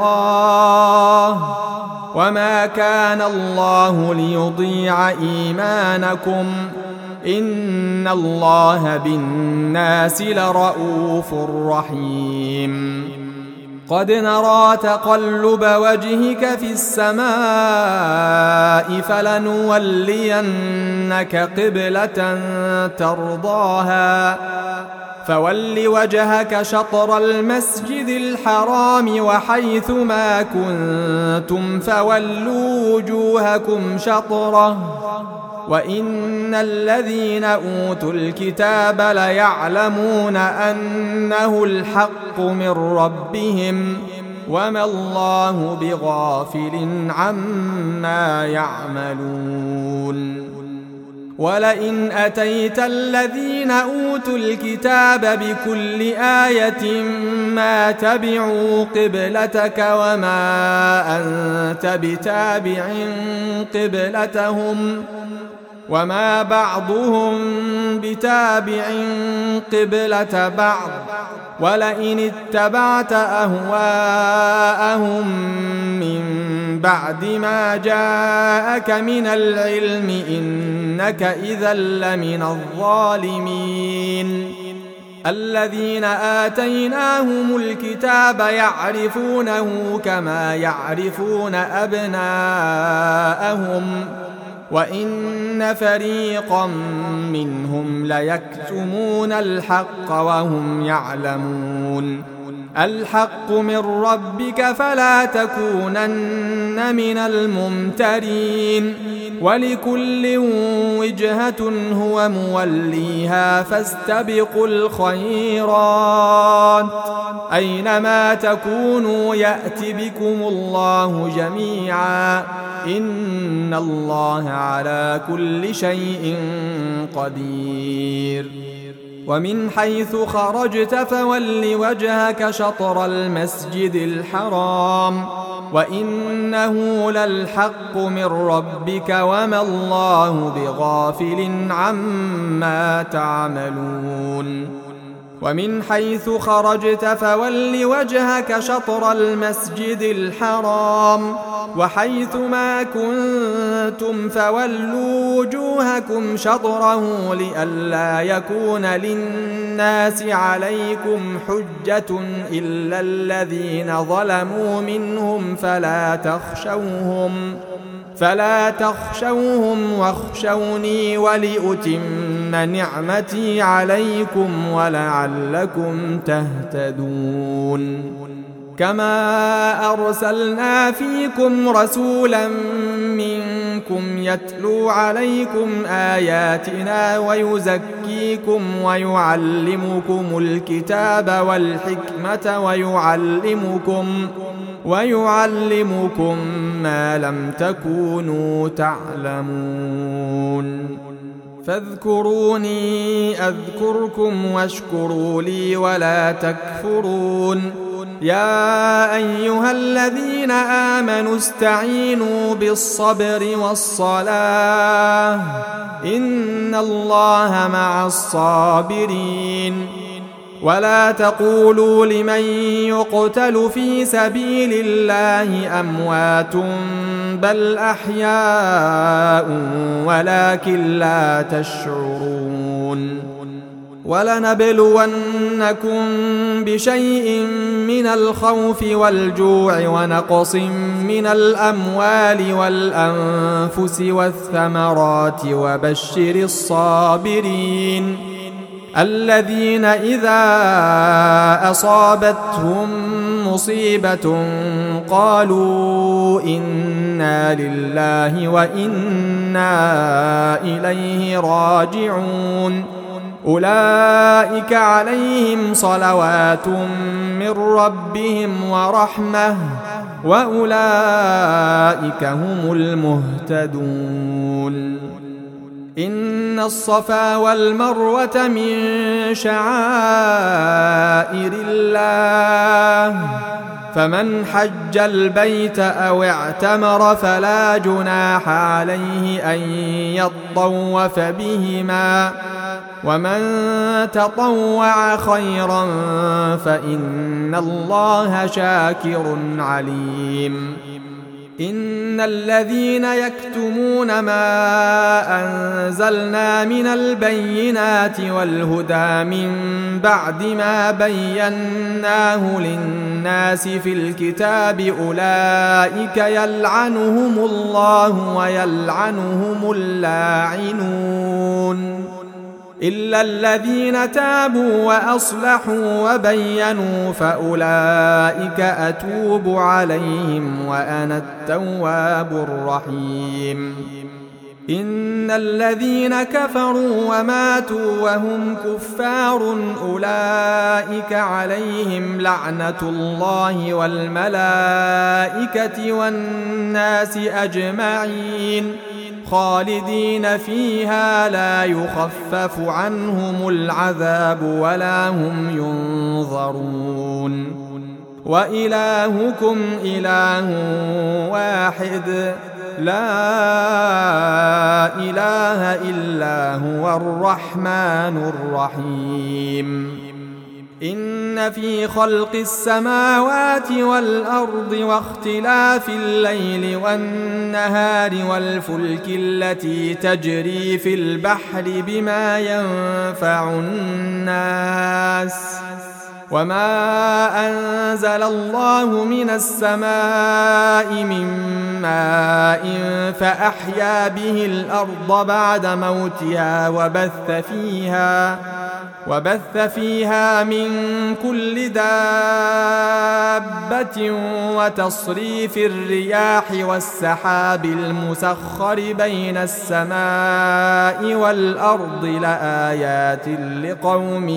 الله وما كان الله ليضيع إيمانكم إن الله بالناس لرؤوف رحيم قد نرى تقلب وجهك في السماء فلنولينك قبلة ترضاها فول وجهك شطر المسجد الحرام وحيث ما كنتم فولوا وجوهكم شطره وإن الذين أوتوا الكتاب ليعلمون أنه الحق من ربهم وما الله بغافل عما يعملون ولئن أتيت الذين أوتوا الكتاب بكل آية ما تبعوا قبلتك وما أنت بتابع قبلتهم وما بعضهم بتابع قبلة بعض ولئن اتبعت أهواءهم من بعد ما جاءك من العلم إنك إذا لمن الظالمين الذين آتيناهم الكتاب يعرفونه كما يعرفون أبناءهم وإن فريقا منهم ليكتمون الحق وهم يعلمون الحق من ربك فلا تكونن من الممترين ولكل وجهة هو موليها فاستبقوا الخيرات أينما تكونوا يأت بكم الله جميعا إن الله على كل شيء قدير ومن حيث خرجت فول وجهك شطر المسجد الحرام وإنه للحق من ربك وما الله بغافل عما تعملون ومن حيث خرجت فول وجهك شطر المسجد الحرام وحيث ما كنتم فولوا وجوهكم شطره لئلا يكون للناس عليكم حجة إلا الذين ظلموا منهم فلا تخشوهم فلا تخشوهم واخشوني ولأتم نعمتي عليكم ولعلكم تهتدون كما أرسلنا فيكم رسولا منكم يتلو عليكم آياتنا ويزكيكم ويعلمكم الكتاب والحكمة ويعلمكم ويعلمكم ما لم تكونوا تعلمون فاذكروني أذكركم واشكروا لي ولا تكفرون يا أيها الذين آمنوا استعينوا بالصبر والصلاة إن الله مع الصابرين ولا تقولوا لمن يقتل في سبيل الله أموات بل أحياء ولكن لا تشعرون ولنبلونكم بشيء من الخوف والجوع ونقص من الأموال والأنفس والثمرات وبشر الصابرين الذين إذا أصابتهم مصيبة قالوا إنا لله وإنا إليه راجعون أولئك عليهم صلوات من ربهم ورحمة وأولئك هم المهتدون إن الصفا والمروة من شعائر الله فمن حج البيت أو اعتمر فلا جناح عليه أن يطوف بهما ومن تطوع خيرا فإن الله شاكر عليم إن الذين يكتمون ما أنزلنا من البينات والهدى من بعد ما بيناه للناس في الكتاب أولئك يلعنهم الله ويلعنهم اللاعنون إلا الذين تابوا وأصلحوا وبينوا فأولئك أتوب عليهم وأنا التواب الرحيم إن الذين كفروا وماتوا وهم كفار أولئك عليهم لعنة الله والملائكة والناس أجمعين خالدين فيها لا يخفف عنهم العذاب ولا هم ينظرون وإلهكم إله واحد لا إله إلا هو الرحمن الرحيم إن في خلق السماوات والأرض واختلاف الليل والنهار والفلك التي تجري في البحر بما ينفع الناس وما أنزل الله من السماء من ماء فأحيا به الأرض بعد موتها وبث فيها وبث فيها من كل دابة وتصريف الرياح والسحاب المسخر بين السماء والأرض لآيات لقوم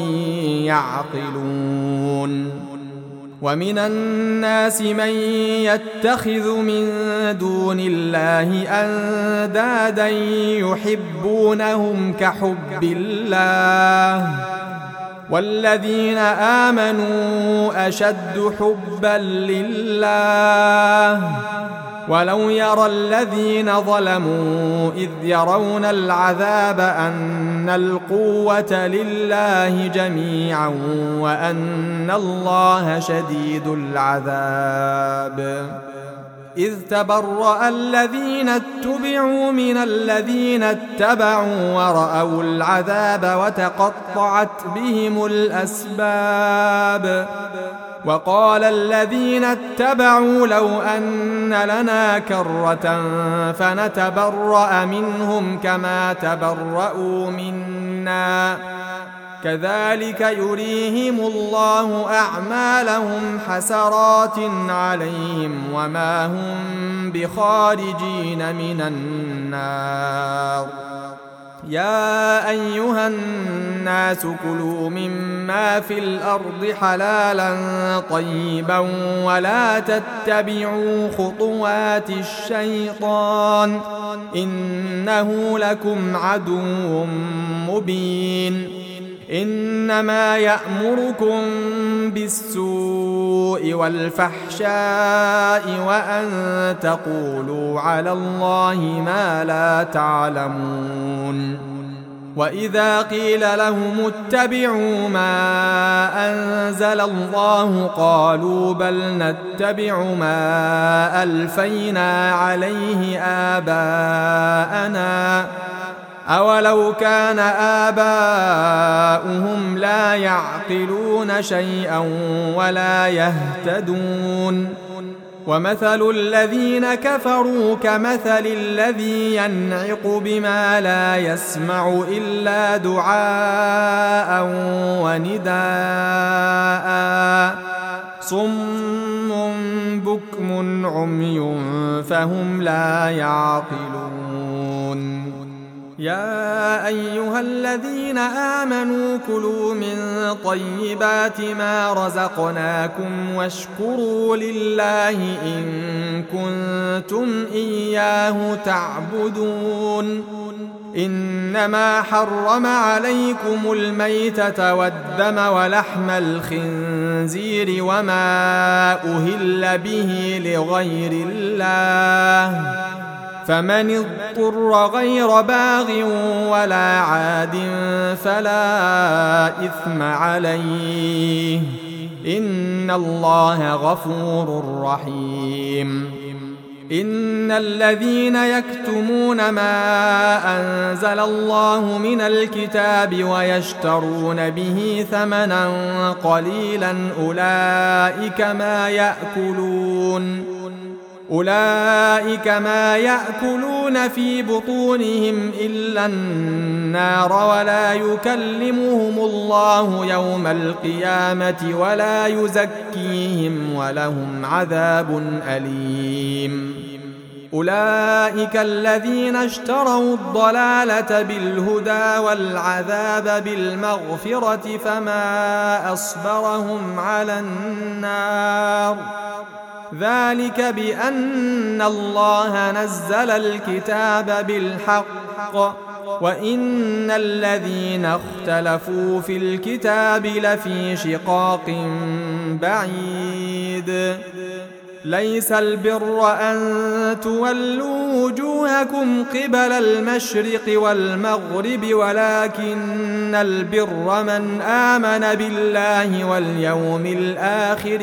يعقلون ومن الناس من يتخذ من دون الله أندادا يحبونهم كحب الله والذين آمنوا أشد حبا لله ولو يرى الذين ظلموا إذ يرون العذاب أن القوة لله جميعا وأن الله شديد العذاب إذ تبرأ الذين اتبعوا من الذين اتبعوا ورأوا العذاب وتقطعت بهم الأسباب وقال الذين اتبعوا لو أن لنا كرة فنتبرأ منهم كما تبرأوا منا كذلك يريهم الله أعمالهم حسرات عليهم وما هم بخارجين من النار يا أيها الناس كلوا مما في الأرض حلالا طيبا ولا تتبعوا خطوات الشيطان إنه لكم عدو مبين إنما يأمركم بالسوء والفحشاء وأن تقولوا على الله ما لا تعلمون وإذا قيل لهم اتبعوا ما أنزل الله قالوا بل نتبع ما ألفينا عليه آباءنا أولو كان آباؤهم لا يعقلون شيئا ولا يهتدون ومثل الذين كفروا كمثل الذي ينعق بما لا يسمع إلا دعاء ونداء صم بكم عمي فهم لا يعقلون يا أيها الذين آمنوا كلوا من طيبات ما رزقناكم واشكروا لله إن كنتم إياه تعبدون إنما حرم عليكم الميتة والدم ولحم الخنزير وما أهل به لغير الله فمن اضطر غير باغ ولا عاد فلا إثم عليه إن الله غفور رحيم إن الذين يكتمون ما أنزل الله من الكتاب ويشترون به ثمنا قليلا أولئك ما يأكلون أولئك ما يأكلون في بطونهم إلا النار ولا يكلمهم الله يوم القيامة ولا يزكيهم ولهم عذاب أليم أولئك الذين اشتروا الضلالة بالهدى والعذاب بالمغفرة فما أصبرهم على النار ذلك بأن الله نزل الكتاب بالحق وإن الذين اختلفوا في الكتاب لفي شقاق بعيد ليس البر أن تولوا وجوهكم قبل المشرق والمغرب ولكن البر من آمن بالله واليوم الآخر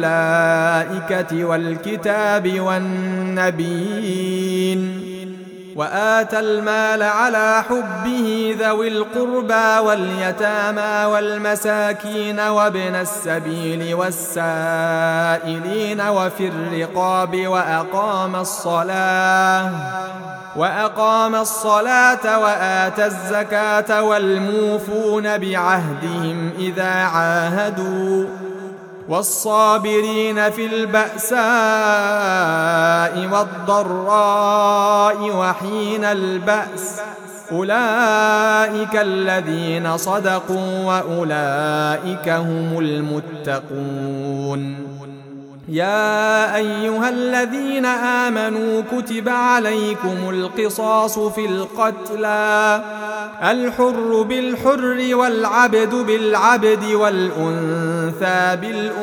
والملائكة والكتاب والنبيين وآتى المال على حبه ذوي القربى واليتامى والمساكين وابن السبيل والسائلين وفي الرقاب وأقام الصلاة وأقام الصلاة وآتى الزكاة والموفون بعهدهم إذا عاهدوا والصابرين في البأساء والضراء وحين البأس أولئك الذين صدقوا وأولئك هم المتقون. يا أيها الذين آمنوا كتب عليكم القصاص في القتلى الحر بالحر والعبد بالعبد والأنثى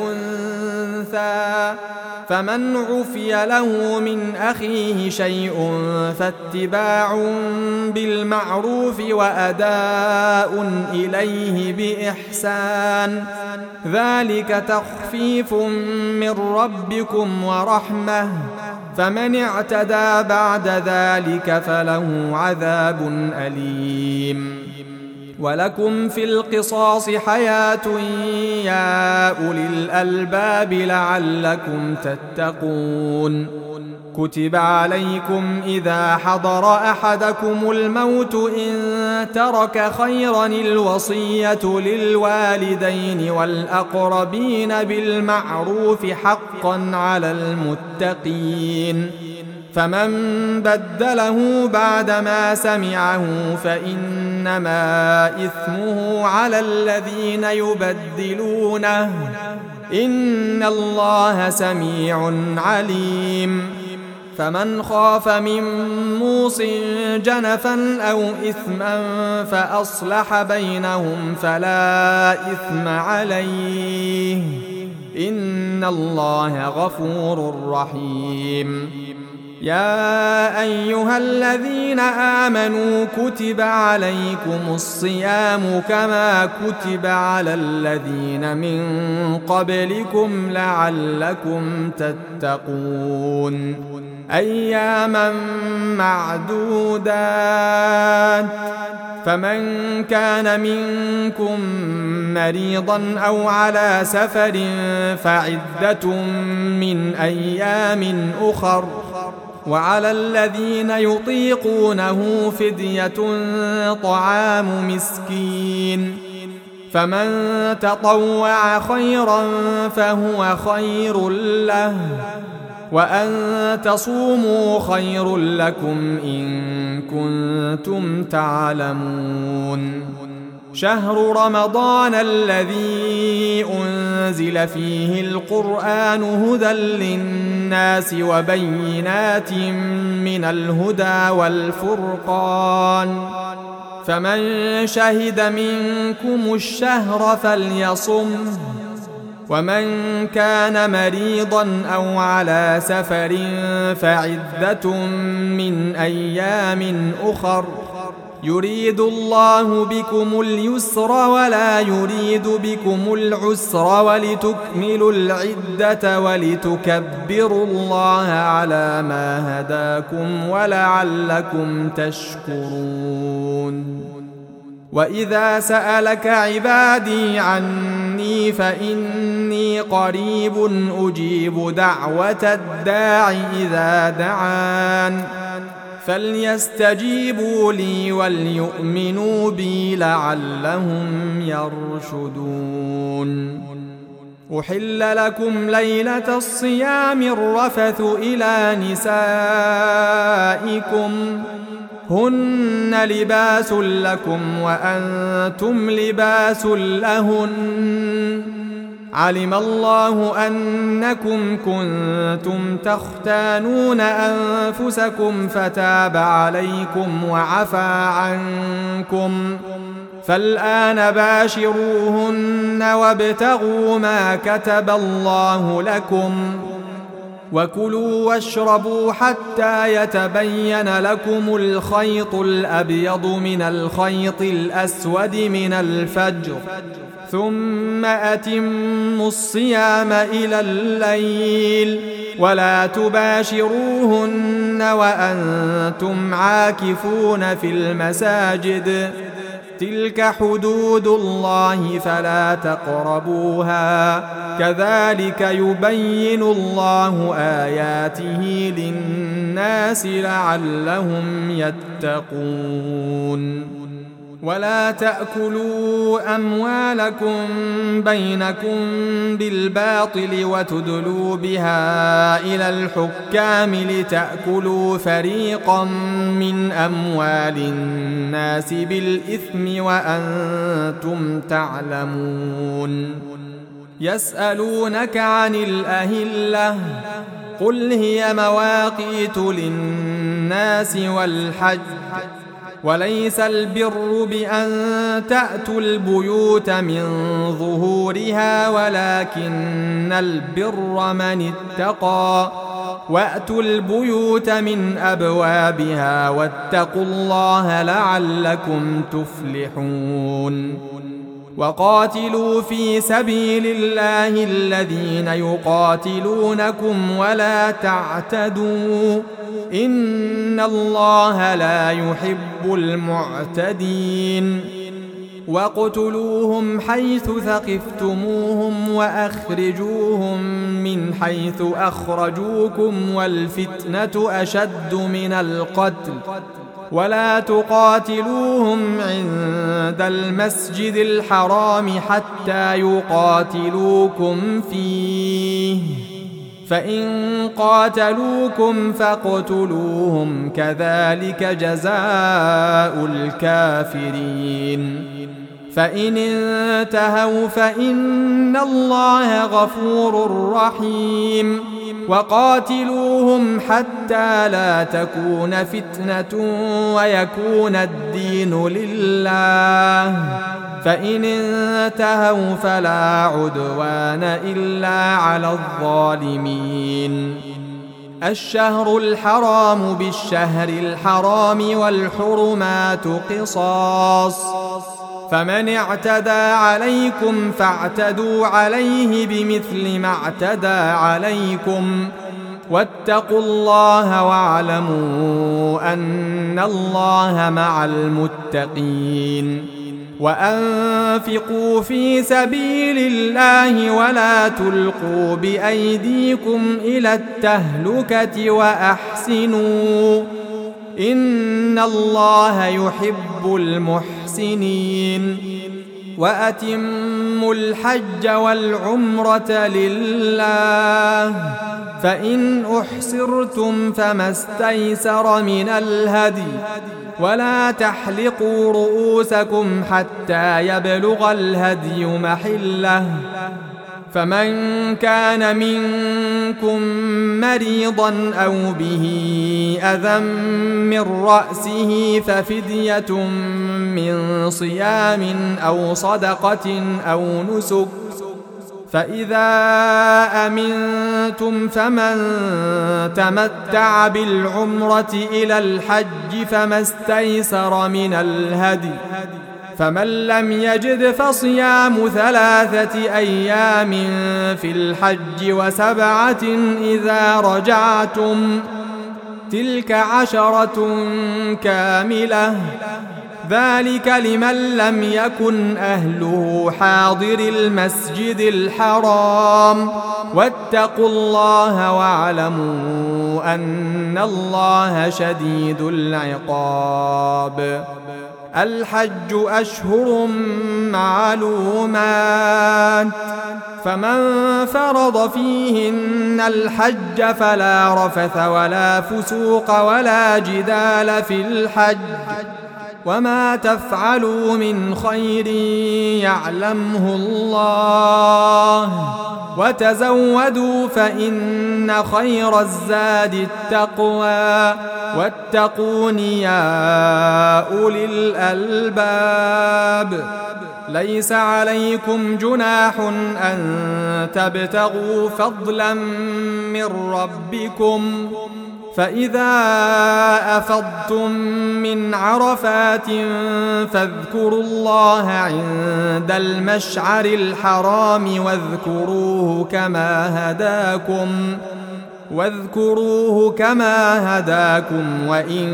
بالأنثى فمن عفي له من أخيه شيء فاتباع بالمعروف وأداء إليه بإحسان ذلك تخفيف من ربكم ورحمة فمن اعتدى بعد ذلك فله عذاب أليم. ولكم في القصاص حياة يا أولي الألباب لعلكم تتقون. كتب عليكم إذا حضر أحدكم الموت إن ترك خيرا الوصية للوالدين والأقربين بالمعروف حقا على المتقين فمن بدله بعدما سمعه فإنما إثمه على الذين يبدلونه إن الله سميع عليم. فمن خاف من موص جنفا أو إثما فأصلح بينهم فلا إثم عليه إن الله غفور رحيم. يا أيها الذين آمنوا كتب عليكم الصيام كما كتب على الذين من قبلكم لعلكم تتقون أياما معدودات فمن كان منكم مريضا أو على سفر فعدة من أيام أخر وعلى الذين يطيقونه فدية طعام مسكين فمن تطوع خيرا فهو خير له وأن تصوموا خير لكم إن كنتم تعلمون. شهر رمضان الذي أنزل فيه القرآن هدى للناس وبينات من الهدى والفرقان فمن شهد منكم الشهر فليصمه ومن كان مريضا أو على سفر فعدة من أيام أخر يريد الله بكم اليسر ولا يريد بكم العسر ولتكملوا العدة ولتكبروا الله على ما هداكم ولعلكم تشكرون. وإذا سألك عبادي عني فإني قريب أجيب دعوة الداع إذا دعان فليستجيبوا لي وليؤمنوا بي لعلهم يرشدون. أحل لكم ليلة الصيام الرفث إلى نسائكم هن لباس لكم وأنتم لباس لهن علم الله أنكم كنتم تختانون أنفسكم فتاب عليكم وعفى عنكم فالآن باشروهن وابتغوا ما كتب الله لكم وكلوا واشربوا حتى يتبين لكم الخيط الأبيض من الخيط الأسود من الفجر ثم أتموا الصيام إلى الليل ولا تباشروهن وأنتم عاكفون في المساجد تلك حدود الله فلا تقربوها كذلك يبين الله آياته للناس لعلهم يتقون ولا تأكلوا أموالكم بينكم بالباطل وتدلوا بها إلى الحكام لتأكلوا فريقا من أموال الناس بالإثم وأنتم تعلمون يسألونك عن الأهلة قل هي مواقيت للناس والحج وليس البر بأن تأتوا البيوت من ظهورها ولكن البر من اتقى وأتوا البيوت من أبوابها واتقوا الله لعلكم تفلحون وقاتلوا في سبيل الله الذين يقاتلونكم ولا تعتدوا إن الله لا يحب المعتدين واقتلوهم حيث ثقفتموهم وأخرجوهم من حيث أخرجوكم والفتنة أشد من القتل ولا تقاتلوهم عند المسجد الحرام حتى يقاتلوكم فيه فإن قاتلوكم فاقتلوهم كذلك جزاء الكافرين فإن انتهوا فإن الله غفور رحيم وقاتلوهم حتى لا تكون فتنة ويكون الدين لله فإن انتهوا فلا عدوان إلا على الظالمين الشهر الحرام بالشهر الحرام والحرمات قصاص فمن اعتدى عليكم فاعتدوا عليه بمثل ما اعتدى عليكم واتقوا الله واعلموا أن الله مع المتقين وأنفقوا في سبيل الله ولا تلقوا بأيديكم إلى التهلكة وأحسنوا إن الله يحب المحسنين وأتموا الحج والعمرة لله فإن أحصرتم فما استيسر من الهدي ولا تحلقوا رؤوسكم حتى يبلغ الهدي محله فمن كان منكم مريضا أو به أذى من رأسه ففدية من صيام أو صدقة أو نسك فإذا أمنتم فمن تمتع بالعمرة إلى الحج فما استيسر من الهدي فمن لم يجد فصيام ثلاثة أيام في الحج وسبعة إذا رجعتم تلك عشرة كاملة ذلك لمن لم يكن أهله حاضر المسجد الحرام واتقوا الله واعلموا أن الله شديد العقاب الحج أشهر معلومات فمن فرض فيهن الحج فلا رفث ولا فسوق ولا جدال في الحج وما تفعلوا من خير يعلمه الله وتزودوا فإن خير الزاد التقوى واتقون يا أولي الألباب ليس عليكم جناح أن تبتغوا فضلا من ربكم فإذا أفضتم من عرفات فاذكروا الله عند المشعر الحرام واذكروه كما هداكم واذكروه كما هداكم وإن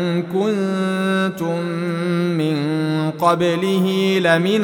كنتم من قبله لمن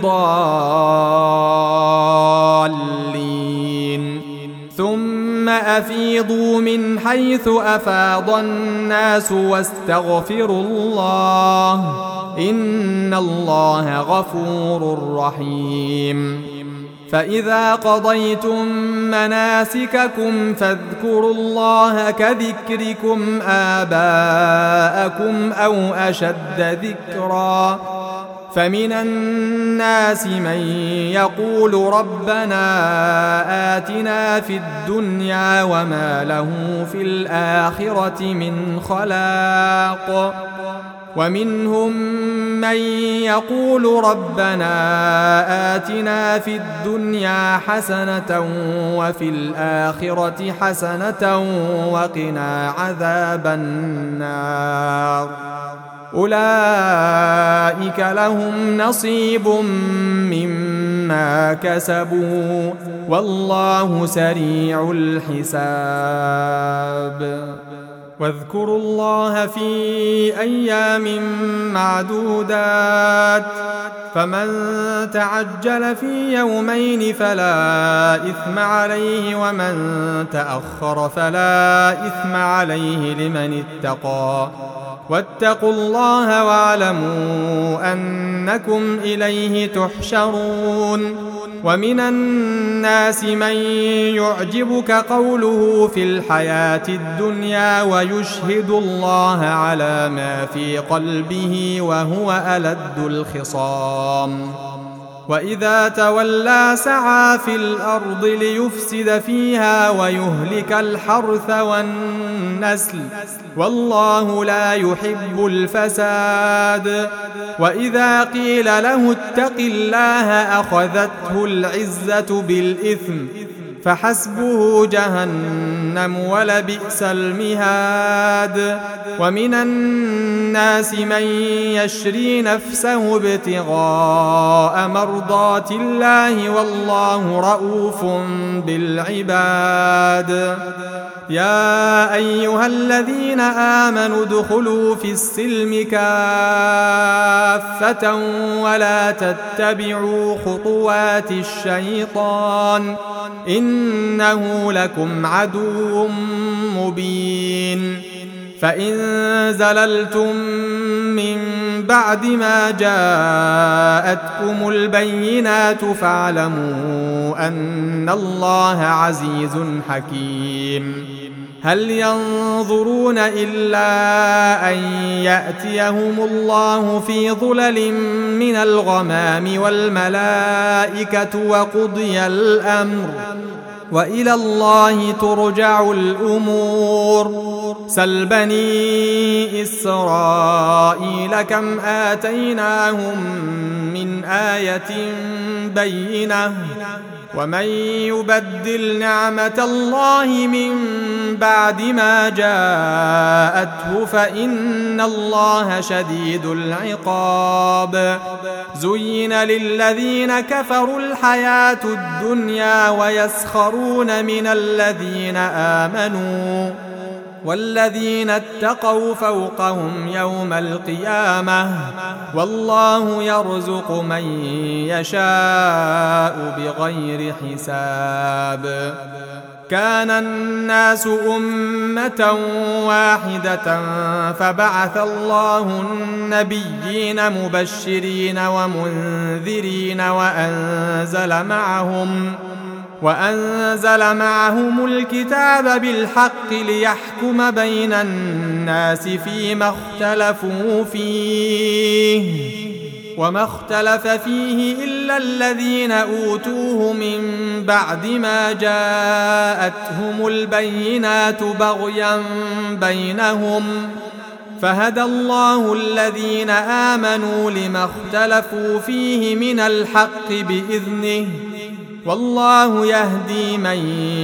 الضالين ثم أفيضوا من حيث أفاض الناس واستغفروا الله إن الله غفور رحيم فإذا قضيتم مناسككم فاذكروا الله كذكركم آباءكم أو أشد ذكرا فمن الناس من يقول ربنا آتنا في الدنيا وما له في الآخرة من خلاق ومنهم من يقول ربنا آتنا في الدنيا حسنة وفي الآخرة حسنة وقنا عذاب النار أولئك لهم نصيب مما كسبوا والله سريع الحساب واذكروا الله في أيام معدودات فمن تعجل في يومين فلا إثم عليه ومن تأخر فلا إثم عليه لمن اتقى واتقوا الله واعلموا أنكم إليه تحشرون ومن الناس من يعجبك قوله في الحياة الدنيا ويشهد الله على ما في قلبه وهو ألد الخصام وإذا تولى سعى في الأرض ليفسد فيها ويهلك الحرث والنسل والله لا يحب الفساد وإذا قيل له اتق الله أخذته العزة بالإثم فحسبه جهنم ولبئس المهاد ومن الناس من يشري نفسه ابتغاء مرضات الله والله رؤوف بالعباد يا أيها الذين آمنوا ادخلوا في السلم كافة ولا تتبعوا خطوات الشيطان إنه لكم عدو مبين فإن زللتم من بعد ما جاءتكم البينات فاعلموا أن الله عزيز حكيم هل ينظرون إلا أن يأتيهم الله في ظلل من الغمام والملائكة وقضي الأمر وإلى الله ترجع الأمور سل بني إسرائيل كم آتيناهم من آية بينة ومن يبدل نعمة الله من بعد ما جاءته فإن الله شديد العقاب زين للذين كفروا الحياة الدنيا ويسخرون من الذين آمنوا والذين اتقوا فوقهم يوم القيامة والله يرزق من يشاء بغير حساب كان الناس أمة واحدة فبعث الله النبيين مبشرين ومنذرين وأنزل معهم وأنزل معهم الكتاب بالحق ليحكم بين الناس فيما اختلفوا فيه وما اختلف فيه إلا الذين أوتوه من بعد ما جاءتهم البينات بغيا بينهم فهدى الله الذين آمنوا لما اختلفوا فيه من الحق بإذنه والله يهدي من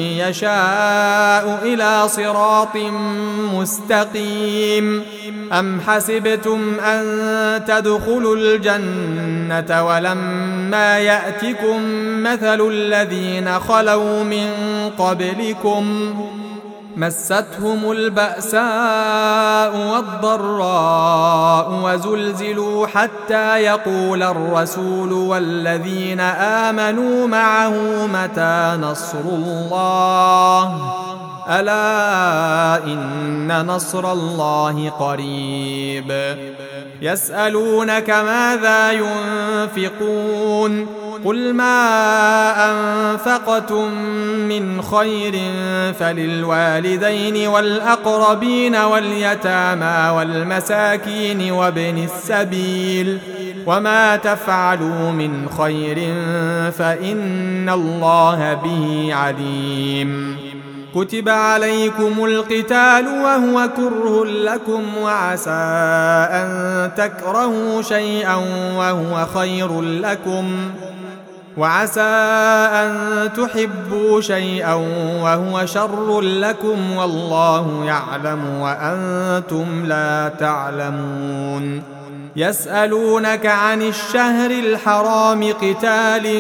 يشاء إلى صراط مستقيم أم حسبتم أن تدخلوا الجنة ولما يأتكم مثل الذين خلوا من قبلكم مستهم البأساء والضراء وزلزلوا حتى يقول الرسول والذين آمنوا معه متى نصر الله ألا إن نصر الله قريب يسألونك ماذا ينفقون قل ما أنفقتم من خير فللوالدين والأقربين واليتامى والمساكين وابن السبيل وما تفعلوا من خير فإن الله به عليم كتب عليكم القتال وهو كره لكم وعسى أن تكرهوا شيئا وهو خير لكم وعسى أن تحبوا شيئا وهو شر لكم والله يعلم وأنتم لا تعلمون يسألونك عن الشهر الحرام قتال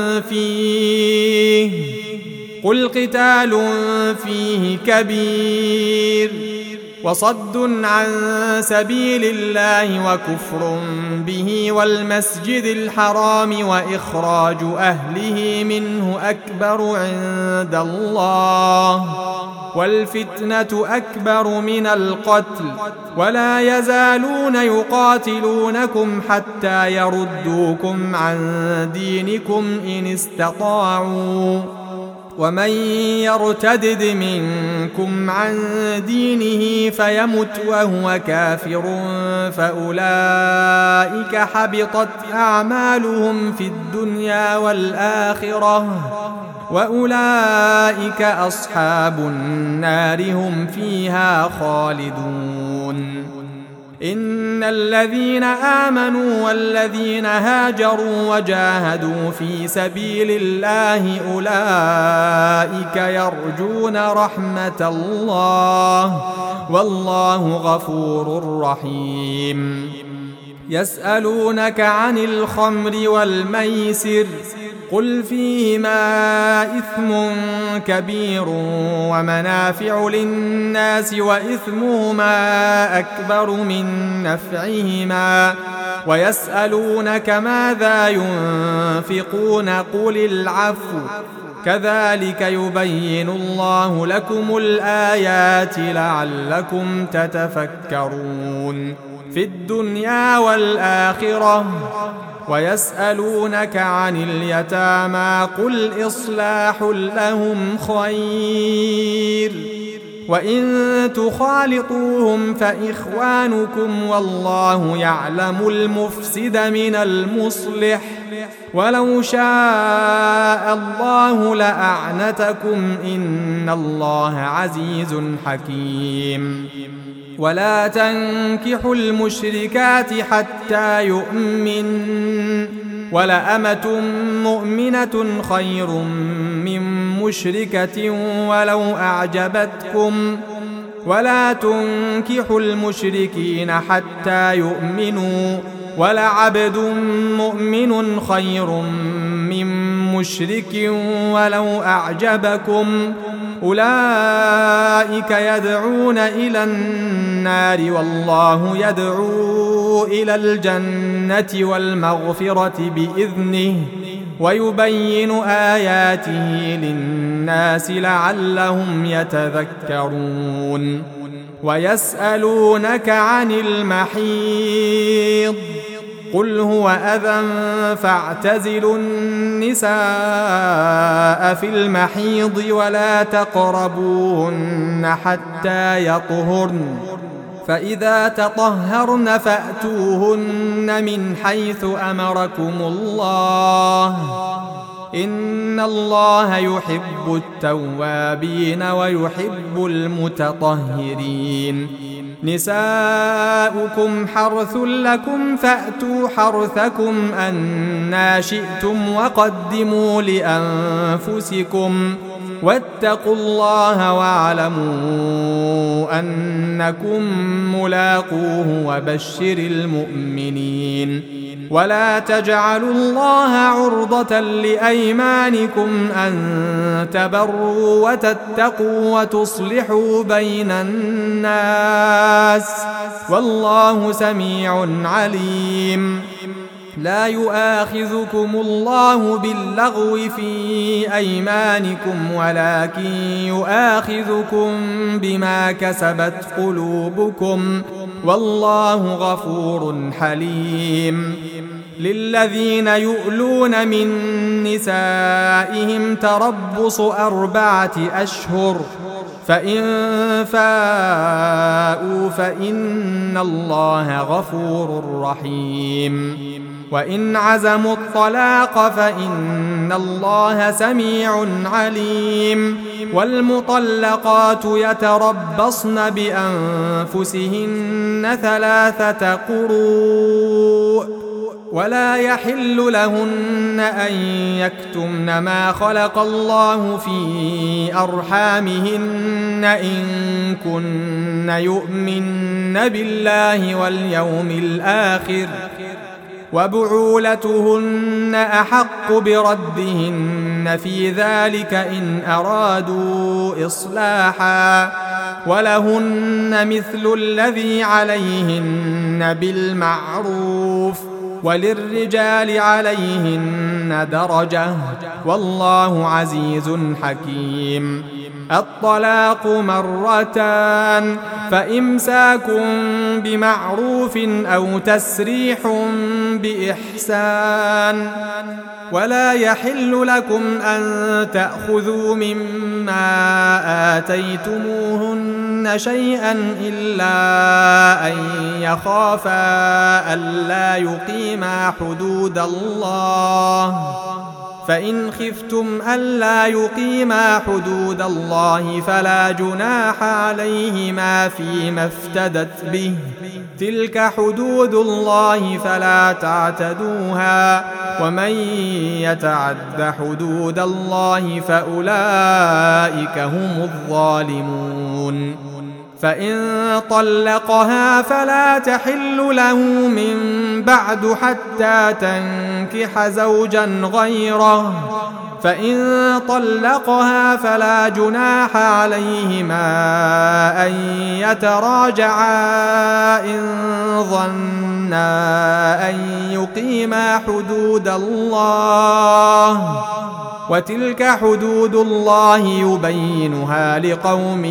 فيه قل قتال فيه كبير وصد عن سبيل الله وكفر به والمسجد الحرام وإخراج أهله منه أكبر عند الله والفتنة أكبر من القتل ولا يزالون يقاتلونكم حتى يردوكم عن دينكم إن استطاعوا ومن يرتدد منكم عن دينه فيمت وهو كافر فأولئك حبطت أعمالهم في الدنيا والآخرة وأولئك أصحاب النار هم فيها خالدون إن الذين آمنوا والذين هاجروا وجاهدوا في سبيل الله أولئك يرجون رحمة الله والله غفور رحيم يسألونك عن الخمر والميسر قل فيهما إثم كبير ومنافع للناس وإثمهما أكبر من نفعهما ويسألونك ماذا ينفقون قل العفو كذلك يبين الله لكم الآيات لعلكم تتفكرون في الدنيا والآخرة ويسألونك عن اليتامى قل إصلاح لهم خير وإن تخالطوهم فإخوانكم والله يعلم المفسد من المصلح ولو شاء الله لأعنتكم إن الله عزيز حكيم ولا تنكحوا المشركات حتى يؤمن ولأمة مؤمنة خير من مشركة ولو أعجبتكم ولا تنكحوا المشركين حتى يؤمنوا ولعبد مؤمن خير من مشرك ولو أعجبكم أولئك يدعون إلى النار والله يدعو إلى الجنة والمغفرة بإذنه ويبين آياته للناس لعلهم يتذكرون ويسألونك عن المحيض قل هو أذى فاعتزلوا النساء في المحيض ولا تقربوهن حتى يطهرن فإذا تطهرن فأتوهن من حيث أمركم الله إن الله يحب التوابين ويحب المتطهرين نساؤكم حرث لكم فأتوا حرثكم أنى شئتم وقدموا لأنفسكم واتقوا الله واعلموا أنكم ملاقوه وبشر المؤمنين ولا تجعلوا الله عرضة لأيمانكم أن تبروا وتتقوا وتصلحوا بين الناس والله سميع عليم. لا يؤاخذكم الله باللغو في أيمانكم ولكن يؤاخذكم بما كسبت قلوبكم والله غفور حليم. للذين يؤلون من نسائهم تربص أربعة أشهر فإن فاءوا فإن الله غفور رحيم. وإن عزموا الطلاق فإن الله سميع عليم. والمطلقات يتربصن بأنفسهن ثلاثة قروء ولا يحل لهن أن يكتمن ما خلق الله في أرحامهن إن كن يؤمن بالله واليوم الآخر وبعولتهن أحق بردهن في ذلك إن أرادوا إصلاحا ولهن مثل الذي عليهن بالمعروف وللرجال عليهن درجة والله عزيز حكيم. الطلاق مرتان فإمساك بمعروف أو تسريح بإحسان. ولا يحل لكم أن تأخذوا مما آتيتموهن شيئا إلا أن يخافا ألا يقيما حدود الله فإن خفتم ألا يقيما حدود الله فلا جناح عليهما فيما افتدت به تلك حدود الله فلا تعتدوها ومن يتعد حدود الله فأولئك هم الظالمون. فإن طلقها فلا تحل له من بعد حتى تنكح زوجا غيره فإن طلقها فلا جناح عليهما أن يتراجعا إن ظنا أن يقيما حدود الله وتلك حدود الله يبينها لقوم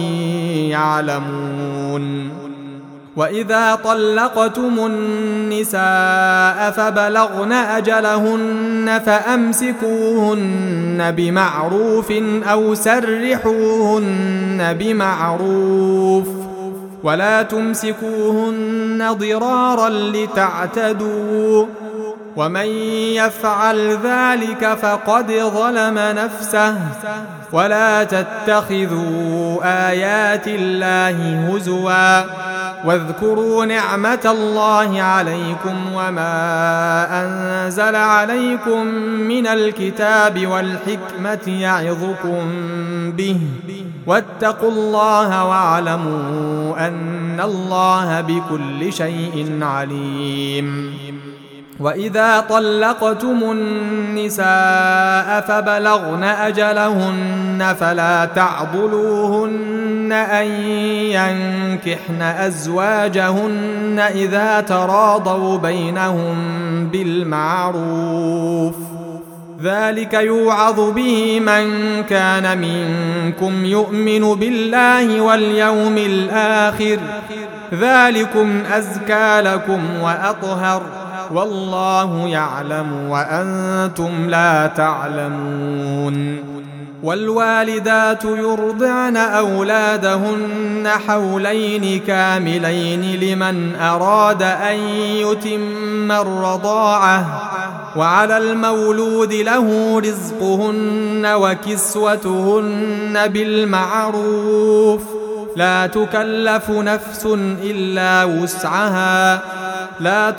يعلمون. وإذا طلقتم النساء فبلغن أجلهن فأمسكوهن بمعروف أو سرحوهن بمعروف ولا تمسكوهن ضرارا لتعتدوا ومن يفعل ذلك فقد ظلم نفسه. ولا تتخذوا آيات الله هزوا واذكروا نعمة الله عليكم وما أنزل عليكم من الكتاب والحكمة يعظكم به واتقوا الله واعلموا أن الله بكل شيء عليم. وإذا طلقتم النساء فبلغن أجلهن فلا تعضلوهن أن ينكحن أزواجهن إذا تراضوا بينهم بالمعروف ذلك يوعظ به من كان منكم يؤمن بالله واليوم الآخر ذلكم أزكى لكم وأطهر والله يعلم وأنتم لا تعلمون. والوالدات يرضعن أولادهن حولين كاملين لمن أراد أن يتم الرضاعة وعلى المولود له رزقهن وكسوتهن بالمعروف لا تكلف نفس إلا وسعها لا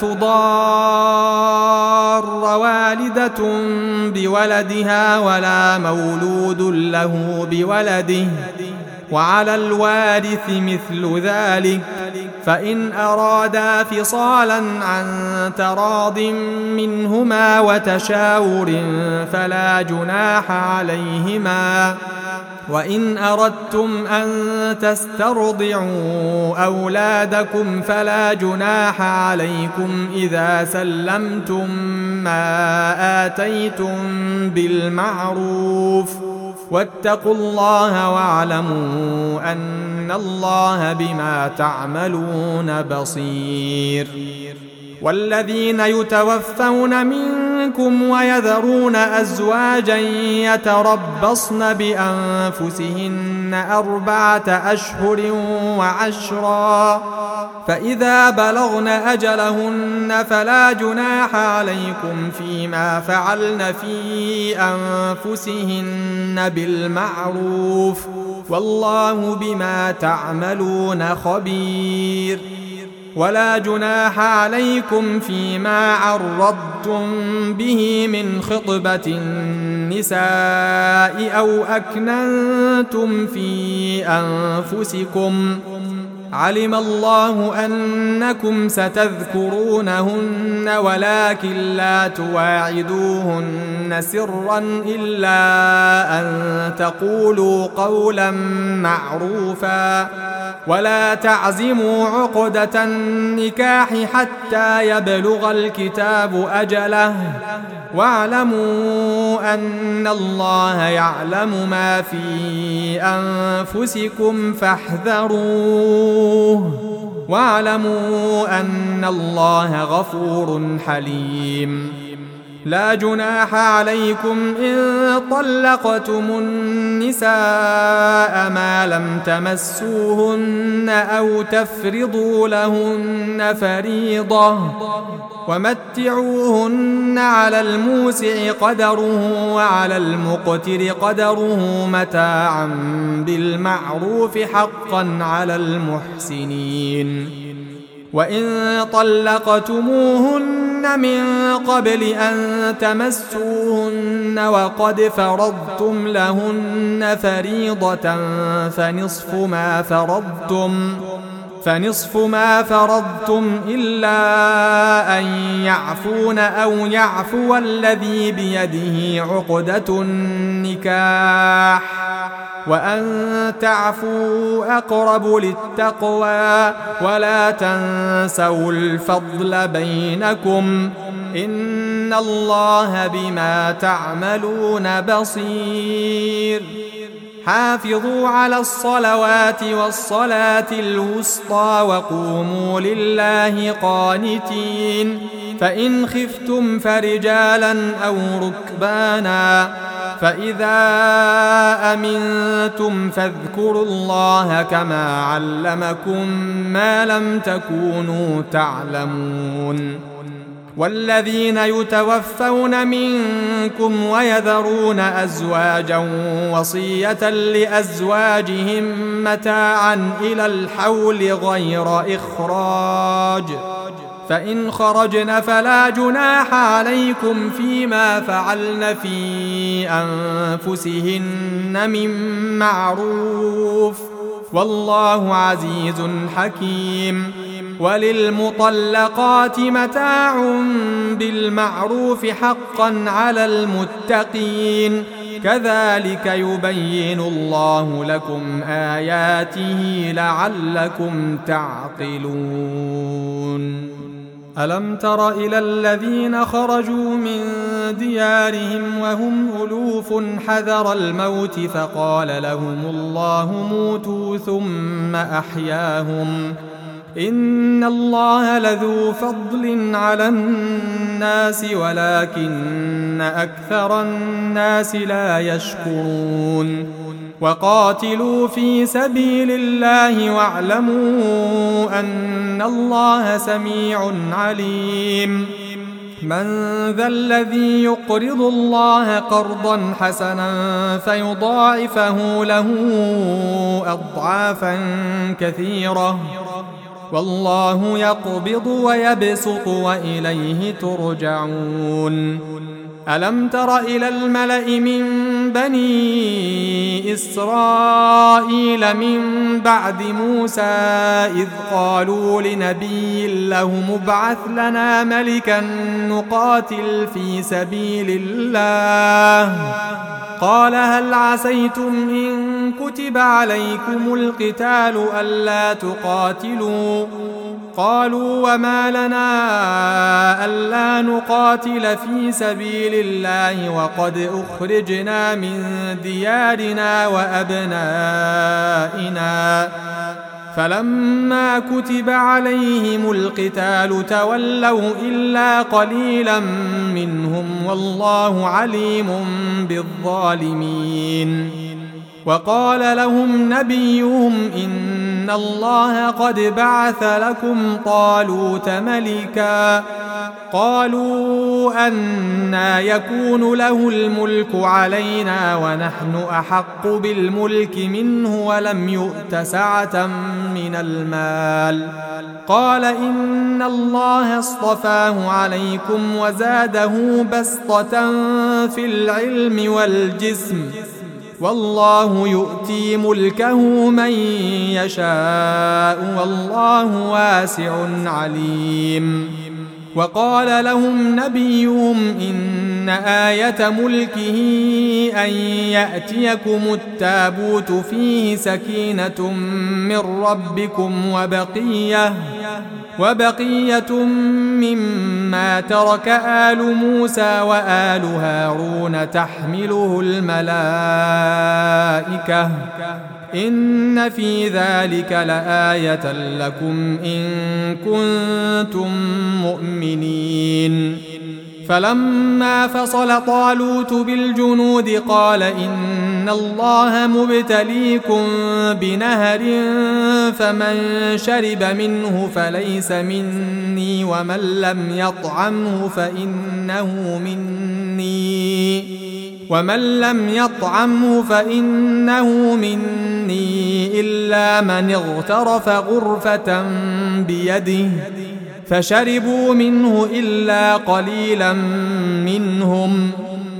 تضار والدة بولدها ولا مولود له بولده وعلى الوارث مثل ذلك فإن أرادا فصالا عن تراض منهما وتشاور فلا جناح عليهما. وإن أردتم أن تسترضعوا أولادكم فلا جناح عليكم إذا سلمتم ما آتيتم بالمعروف واتقوا الله واعلموا أن الله بما تعملون بصير. والذين يتوفون منكم ويذرون أزواجا يتربصن بأنفسهن أربعة أشهر وعشرا فإذا بلغن أجلهن فلا جناح عليكم فيما فعلن في أنفسهن بالمعروف والله بما تعملون خبير. ولا جناح عليكم فيما عرضتم به من خطبة النساء أو أكننتم في أنفسكم علم الله أنكم ستذكرونهن ولكن لا تواعدوهن سرا إلا أن تقولوا قولا معروفا ولا تعزموا عقدة النكاح حتى يبلغ الكتاب أجله واعلموا أن الله يعلم ما في أنفسكم فاحذروه واعلموا أن الله غفور حليم. لا جناح عليكم إن طلقتم النساء ما لم تمسوهن أو تفرضوا لهن فريضة ومتعوهن على الموسع قدره وعلى المقتر قدره متاعا بالمعروف حقا على المحسنين. وإن طلقتموهن من قبل أن تمسوهن وقد فرضتم لهن فريضة فنصف ما فرضتم فنصف ما فرضتم إلا أن يعفون أو يعفو الذي بيده عقدة النكاح وأن تعفوا أقرب للتقوى ولا تنسوا الفضل بينكم إن الله بما تعملون بصير. حافظوا على الصلوات والصلاة الوسطى وقوموا لله قانتين. فإن خفتم فرجالا أو ركبانا فإذا أمنتم فاذكروا الله كما علمكم ما لم تكونوا تعلمون. والذين يتوفون منكم ويذرون أزواجا وصية لأزواجهم متاعا إلى الحول غير إخراج فإن خرجن فلا جناح عليكم فيما فعلن في أنفسهن من معروف والله عزيز حكيم. وللمطلقات متاع بالمعروف حقا على المتقين كذلك يبين الله لكم آياته لعلكم تعقلون. ألم تر إلى الذين خرجوا من ديارهم وهم ألوف حذر الموت فقال لهم الله موتوا ثم أحياهم إن الله لذو فضل على الناس ولكن أكثر الناس لا يشكرون. وقاتلوا في سبيل الله واعلموا أن الله سميع عليم. من ذا الذي يقرض الله قرضا حسنا فيضاعفه له أضعافا كثيرة والله يقبض ويبسط وإليه ترجعون. ألم تر إلى الملأ من بني إسرائيل من بعد موسى إذ قالوا لنبي له مبعث لنا ملكا نقاتل في سبيل الله قال هل عسيتم إن كتب عليكم القتال ألا تقاتلوا قالوا وما لنا ألا نقاتل في سبيل الله وقد أخرجنا من ديارنا وأبنائنا فلما كتب عليهم القتال تولوا إلا قليلا منهم والله عليم بالظالمين وقال لهم نبيهم إن الله قد بعث لكم طالوت ملكا قالوا أنى يكون له الملك علينا ونحن أحق بالملك منه ولم يؤت سعة من المال قال إن الله اصطفاه عليكم وزاده بسطة في العلم والجسم والله يؤتي ملكه من يشاء والله واسع عليم وقال لهم نبيهم إن آية ملكه أن يأتيكم التابوت فيه سكينة من ربكم وبقية وبقية مما ترك آل موسى وآل هارون تحمله الملائكة إن في ذلك لآية لكم إن كنتم مؤمنين فلما فصل طالوت بالجنود قال إن الله مبتليكم بنهر فمن شرب منه فليس مني ومن لم يطعمه فإنه مني ومن لم يطعمه فإنه مني إلا من اغترف غرفة بيده فشربوا منه إلا قليلا منهم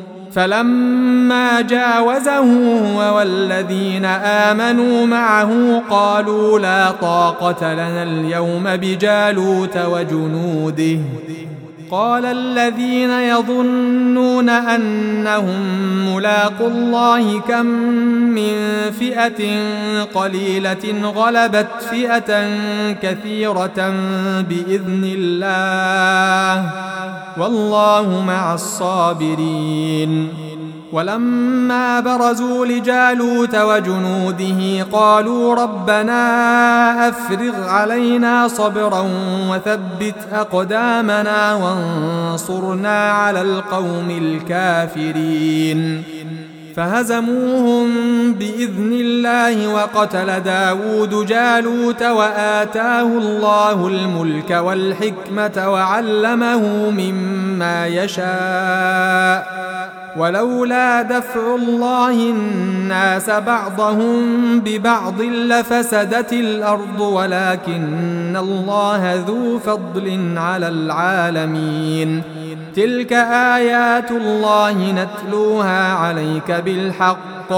فلما جاوزه هو والذين آمنوا معه قالوا لا طاقة لنا اليوم بجالوت وجنوده قال الذين يظنون أنهم ملاقو الله كم من فئة قليلة غلبت فئة كثيرة بإذن الله والله مع الصابرين ولما برزوا لجالوت وجنوده قالوا ربنا أفرغ علينا صبرا وثبت أقدامنا وانصرنا على القوم الكافرين فهزموهم بإذن الله وقتل داود جالوت وآتاه الله الملك والحكمة وعلمه مما يشاء ولولا دفع الله الناس بعضهم ببعض لفسدت الأرض ولكن الله ذو فضل على العالمين تلك آيات الله نتلوها عليك بالحق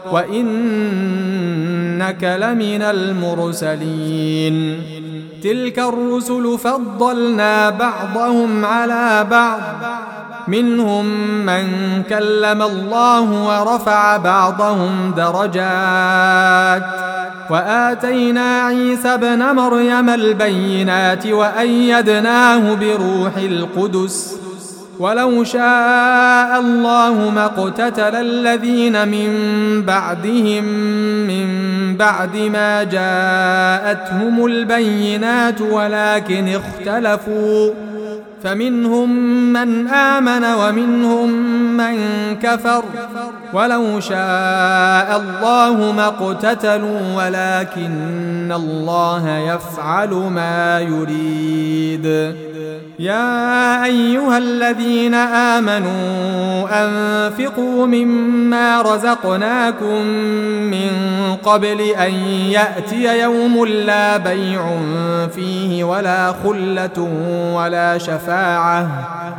وإنك لمن المرسلين تلك الرسل فضلنا بعضهم على بعض منهم من كلم الله ورفع بعضهم درجات وآتينا عيسى ابن مريم البينات وأيدناه بروح القدس ولو شاء الله ما اقتتل الذين من بعدهم من بعد ما جاءتهم البينات ولكن اختلفوا فمنهم من آمن ومنهم من كفر ولو شاء الله ما اقتتلوا ولكن الله يفعل ما يريد يا أيها الذين آمنوا أنفقوا مما رزقناكم من قبل أن يأتي يوم لا بيع فيه ولا خلة ولا شفاعة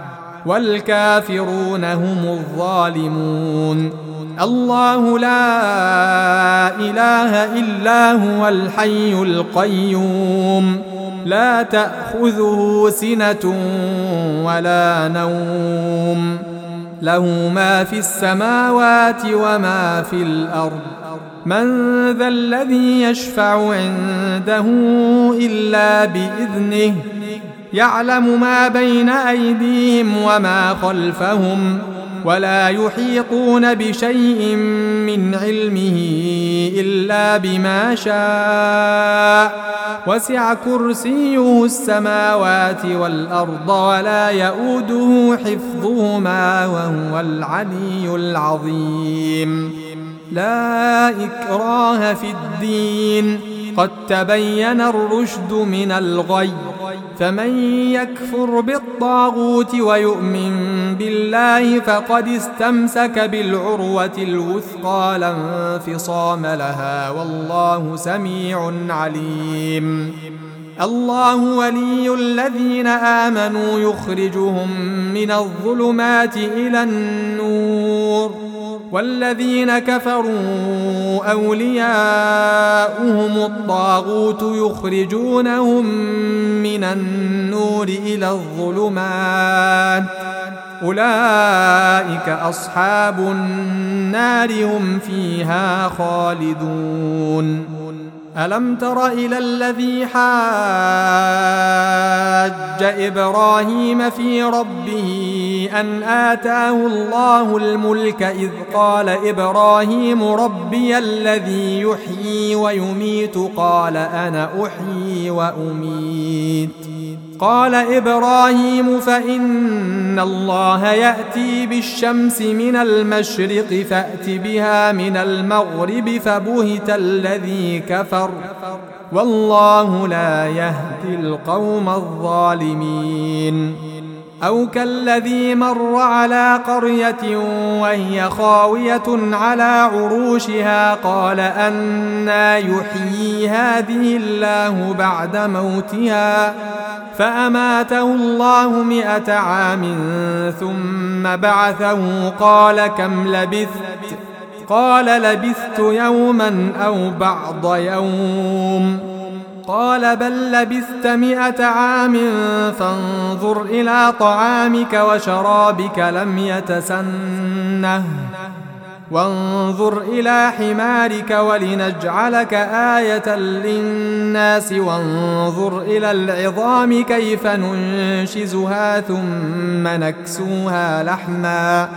والكافرون هم الظالمون. الله لا إله إلا هو الحي القيوم لا تأخذه سنة ولا نوم له ما في السماوات وما في الأرض من ذا الذي يشفع عنده إلا بإذنه يعلم ما بين أيديهم وما خلفهم ولا يحيطون بشيء من علمه إلا بما شاء وسع كرسيه السماوات والأرض ولا يؤوده حفظهما وهو العلي العظيم. لا إكراه في الدين قد تبين الرشد من الغي فمن يكفر بالطاغوت ويؤمن بالله فقد استمسك بالعروة الوثقى لا انفصام لها والله سميع عليم. الله ولي الذين آمنوا يخرجهم من الظلمات إلى النور والذين كفروا أولياؤهم الطاغوت يخرجونهم من النور إلى الظلمات أولئك أصحاب النار هم فيها خالدون. ألم تر إلى الذي حاج إبراهيم في ربه أن آتاه الله الملك إذ قال إبراهيم ربي الذي يحيي ويميت قال أنا أحيي وأميت قال إبراهيم فإن الله يأتي بالشمس من المشرق فأت بها من المغرب فبهت الذي كفر والله لا يهدي القوم الظالمين. أو كالذي مر على قرية وهي خاوية على عروشها قال أنى يحيي هذه الله بعد موتها فأماته الله مئة عام ثم بعثه قال كم لبثت قال لبثت يوما أو بعض يوم قال بل لبثت مئة عام فانظر إلى طعامك وشرابك لم يتسنه وانظر إلى حمارك ولنجعلك آية للناس وانظر إلى العظام كيف ننشزها ثم نكسوها لحما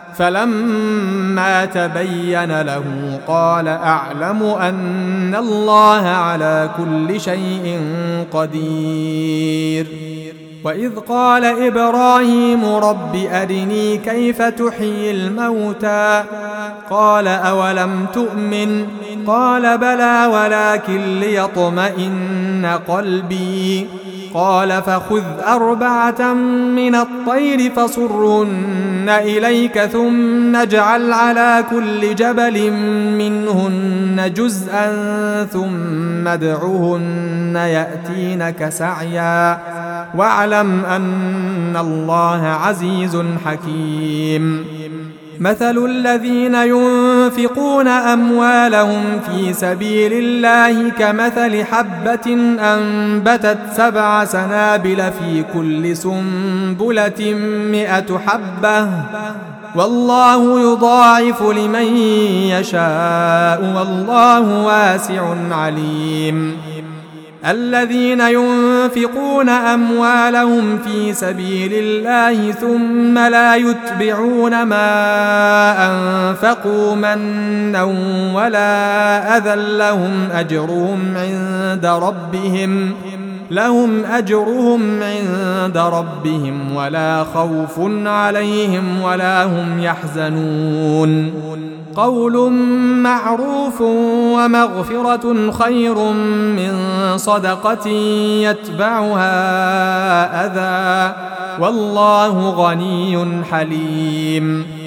فلما تبين له قال أعلم أن الله على كل شيء قدير. وإذ قال إبراهيم رب أرني كيف تحيي الموتى قال أولم تؤمن قال بلى ولكن ليطمئن قلبي قال فخذ أربعة من الطير فصرهن إليك ثم اجعل على كل جبل منهن جزءا ثم ادعهن يأتينك سعيا واعلم أن الله عزيز حكيم. مثل الذين ينفقون أموالهم في سبيل الله كمثل حبة أنبتت سبع سنابل في كل سنبلة مئة حبة والله يضاعف لمن يشاء والله واسع عليم. الذين ينفقون أموالهم في سبيل الله ثم لا يتبعون ما أنفقوا منا ولا أذى لهم أجرهم عند ربهم لهم أجرهم عند ربهم ولا خوف عليهم ولا هم يحزنون. قول معروف ومغفرة خير من صدقة يتبعها أذى والله غني حليم.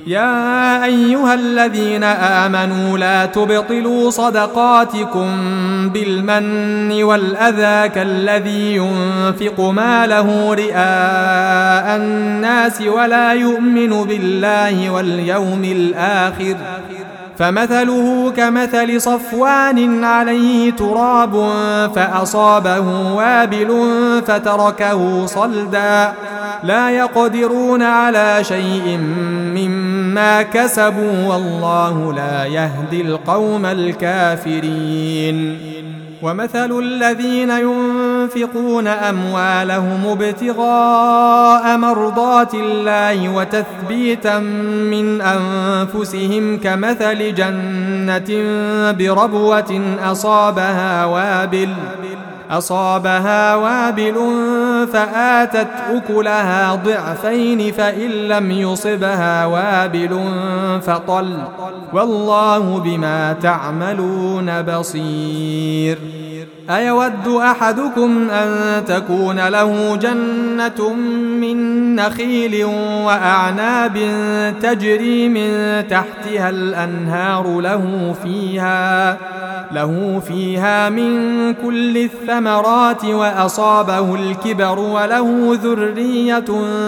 يا أيها الذين آمنوا لا تبطلوا صدقاتكم بالمن والأذى كالذي ينفق ماله رئاء الناس ولا يؤمن بالله واليوم الآخر فمثله كمثل صفوان عليه تراب فأصابه وابل فتركه صلدا لا يقدرون على شيء مما كسبوا والله لا يهدي القوم الكافرين ومثل الذين ينفقون أموالهم ابتغاء مرضات الله وتثبيتا من أنفسهم كمثل جنة بربوة أصابها وابل أصابها وابل فآتت أكلها ضعفين فإن لم يصبها وابل فطل والله بما تعملون بصير أيود أحدكم أن تكون له جنة من نخيل وأعناب تجري من تحتها الأنهار له فيها له فيها من كل الثمرات وأصابه الكبر وله ذرية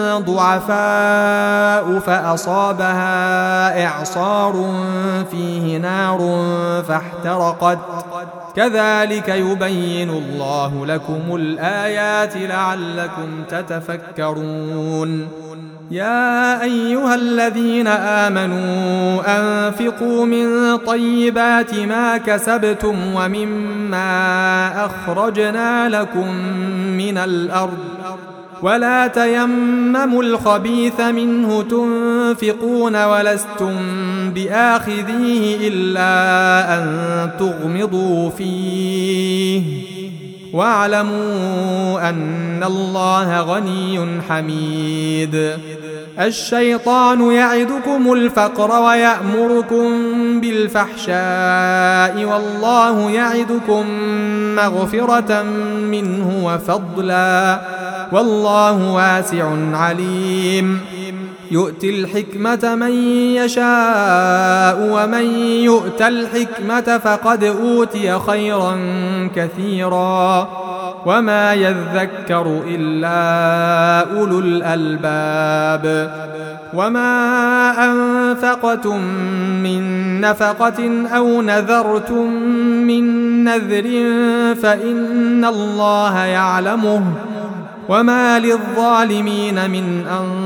ضعفاء فأصابها إعصار فيه نار فاحترقت كذلك يبين الله لكم الآيات لعلكم تتفكرون يا أيها الذين آمنوا أنفقوا من طيبات ما كسبتم ومما أخرجنا لكم من الأرض ولا تيمموا الخبيث منه تنفقون ولستم بآخذيه إلا أن تغمضوا فيه واعلموا أن الله غني حميد الشيطان يعدكم الفقر ويأمركم بالفحشاء والله يعدكم مغفرة منه وفضلا والله واسع عليم يؤتي الحكمة من يشاء ومن يؤت الحكمة فقد أوتي خيرا كثيرا وما يذكر إلا أولو الألباب وما أنفقتم من نفقة أو نذرتم من نذر فإن الله يعلمه وما للظالمين من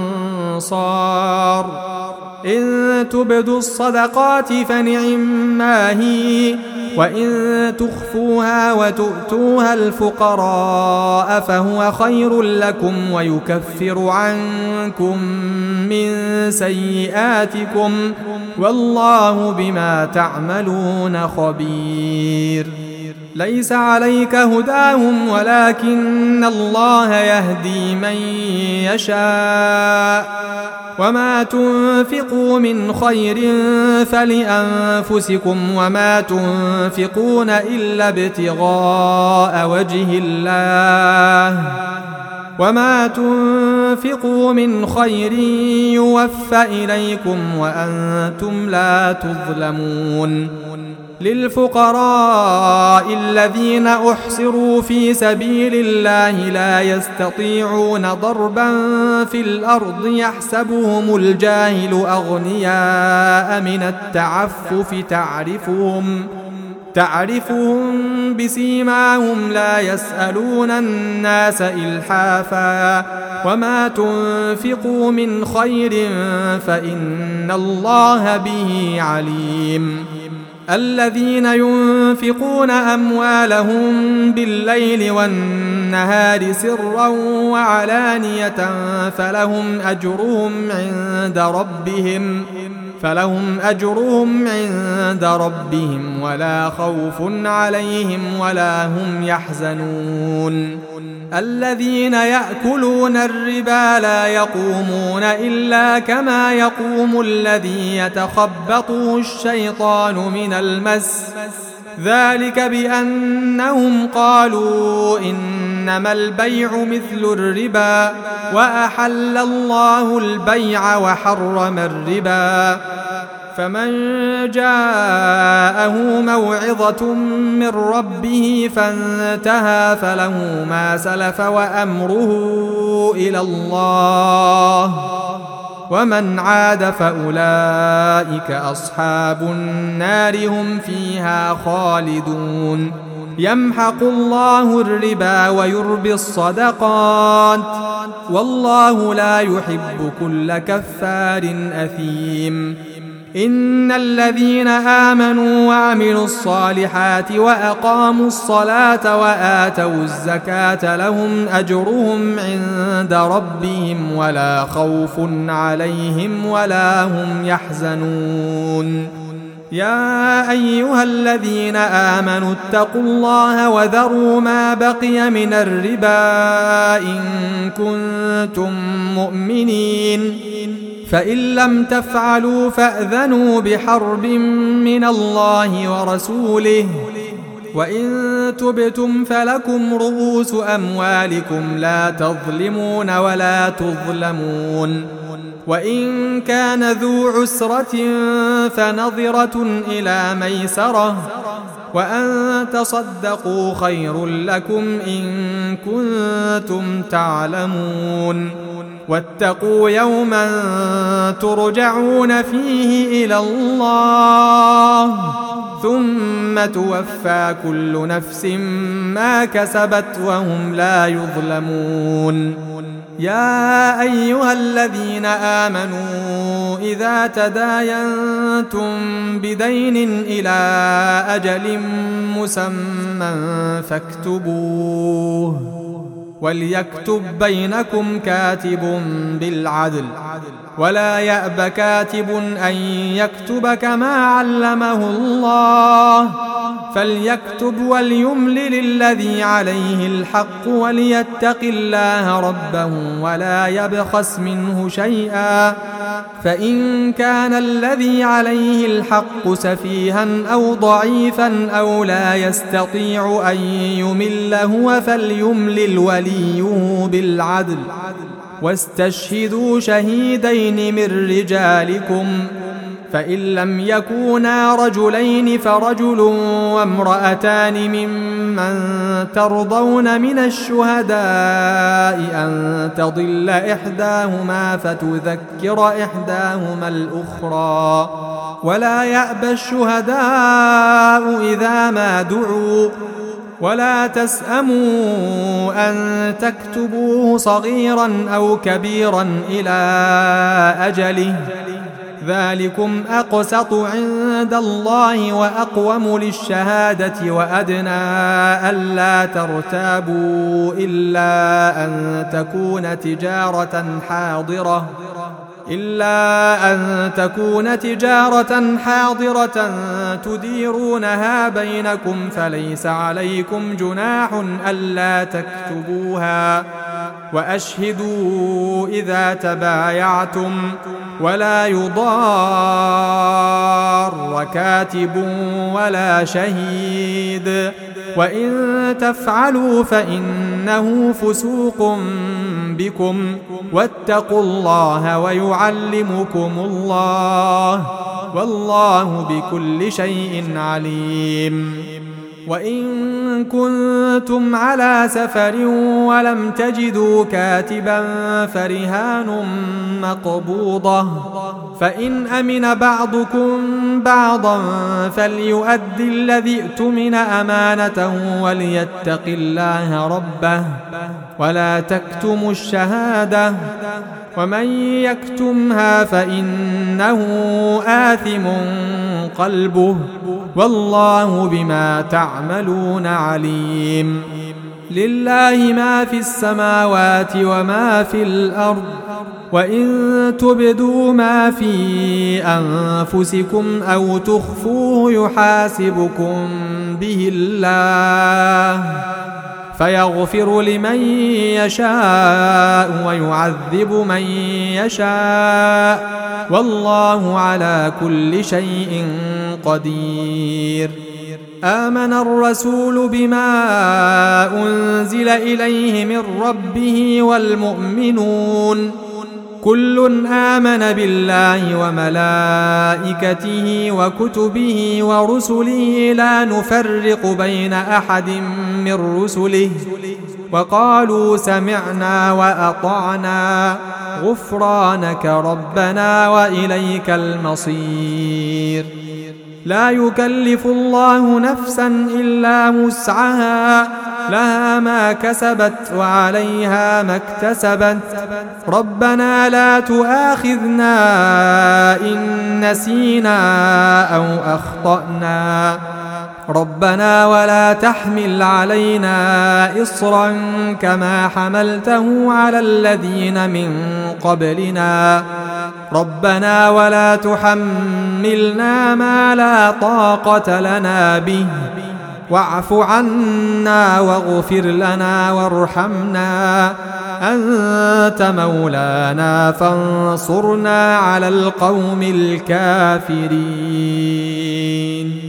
أنصار إن تبدوا الصدقات فنعما هي وإن تخفوها وتؤتوها الفقراء فهو خير لكم ويكفر عنكم من سيئاتكم والله بما تعملون خبير ليس عليك هداهم ولكن الله يهدي من يشاء وما تنفقوا من خير فلأنفسكم وما تنفقون إلا ابتغاء وجه الله وما تنفقوا من خير يوفى إليكم وأنتم لا تظلمون للفقراء الذين أحصروا في سبيل الله لا يستطيعون ضربا في الأرض يحسبهم الجاهل أغنياء من التعفف تعرفهم تعرفهم بسيماهم لا يسألون الناس إلحافا وما تنفقوا من خير فإن الله به عليم الذين ينفقون أموالهم بالليل والنهار سرا وعلانية فلهم أجرهم عند ربهم فلهم أجرهم عند ربهم ولا خوف عليهم ولا هم يحزنون الذين يأكلون الربا لا يقومون إلا كما يقوم الذي يتخبطه الشيطان من المس ذلك بأنهم قالوا إنما البيع مثل الربا وأحل الله البيع وحرم الربا فمن جاءه موعظة من ربه فانتهى فله ما سلف وأمره إلى الله ومن عاد فأولئك أصحاب النار هم فيها خالدون يمحق الله الربا ويربي الصدقات والله لا يحب كل كفار أثيم إن الذين آمنوا وعملوا الصالحات وأقاموا الصلاة وآتوا الزكاة لهم أجرهم عند ربهم ولا خوف عليهم ولا هم يحزنون يا أيها الذين آمنوا اتقوا الله وذروا ما بقي من الربا إن كنتم مؤمنين فإن لم تفعلوا فأذنوا بحرب من الله ورسوله وإن تبتم فلكم رؤوس أموالكم لا تظلمون ولا تظلمون وإن كان ذو عسرة فنظرة إلى ميسرة وأن تصدقوا خير لكم إن كنتم تعلمون واتقوا يوما ترجعون فيه إلى الله ثم توفى كل نفس ما كسبت وهم لا يظلمون يا أيها الذين آمنوا إذا تداينتم بدين إلى أجل مسمى فاكتبوه وليكتب بينكم كاتب بالعدل ولا يأب كاتب أن يكتب كما علمه الله فليكتب وليملل الذي عليه الحق وليتق الله ربه ولا يبخس منه شيئا فإن كان الذي عليه الحق سفيها أو ضعيفا أو لا يستطيع أن يمل هو فليملل وليه بالعدل واستشهدوا شهيدين من رجالكم فإن لم يكونا رجلين فرجل وامرأتان ممن ترضون من الشهداء أن تضل إحداهما فتذكر إحداهما الأخرى ولا يأبى الشهداء إذا ما دعوا ولا تسأموا أن تكتبوه صغيرا أو كبيرا إلى أجله ذلكم أقسط عند الله وأقوم للشهادة وأدنى ألا ترتابوا إلا أن تكون تجارة حاضرة إلا أن تكون تجارة حاضرة تديرونها بينكم فليس عليكم جناح ألا تكتبوها وأشهدوا إذا تبايعتم ولا يضار كاتب ولا شهيد وإن تفعلوا فإنه فسوق بكم واتقوا الله ويعلمكم الله والله بكل شيء عليم وإن كنتم على سفر ولم تجدوا كاتبا فرهان مقبوضة فإن أمن بعضكم بعضا فليؤدي الذي اؤتمن أمانته وليتق الله ربه ولا تكتموا الشهادة ومن يكتمها فإنه آثم قلبه والله بما تعملون عليم لله ما في السماوات وما في الأرض وإن تبدوا ما في أنفسكم أو تخفوه يحاسبكم به الله فيغفر لمن يشاء ويعذب من يشاء والله على كل شيء قدير آمن الرسول بما أنزل إليه من ربه والمؤمنون كل آمن بالله وملائكته وكتبه ورسله لا نفرق بين أحد من رسله وقالوا سمعنا وأطعنا غفرانك ربنا وإليك المصير لا يكلف الله نفسا إلا وسعها لها ما كسبت وعليها ما اكتسبت ربنا لا تؤاخذنا إن نسينا أو أخطأنا ربنا ولا تحمل علينا إصرا كما حملته على الذين من قبلنا ربنا ولا تحملنا ما لا طاقة لنا به واعف عنا واغفر لنا وارحمنا أنت مولانا فانصرنا على القوم الكافرين.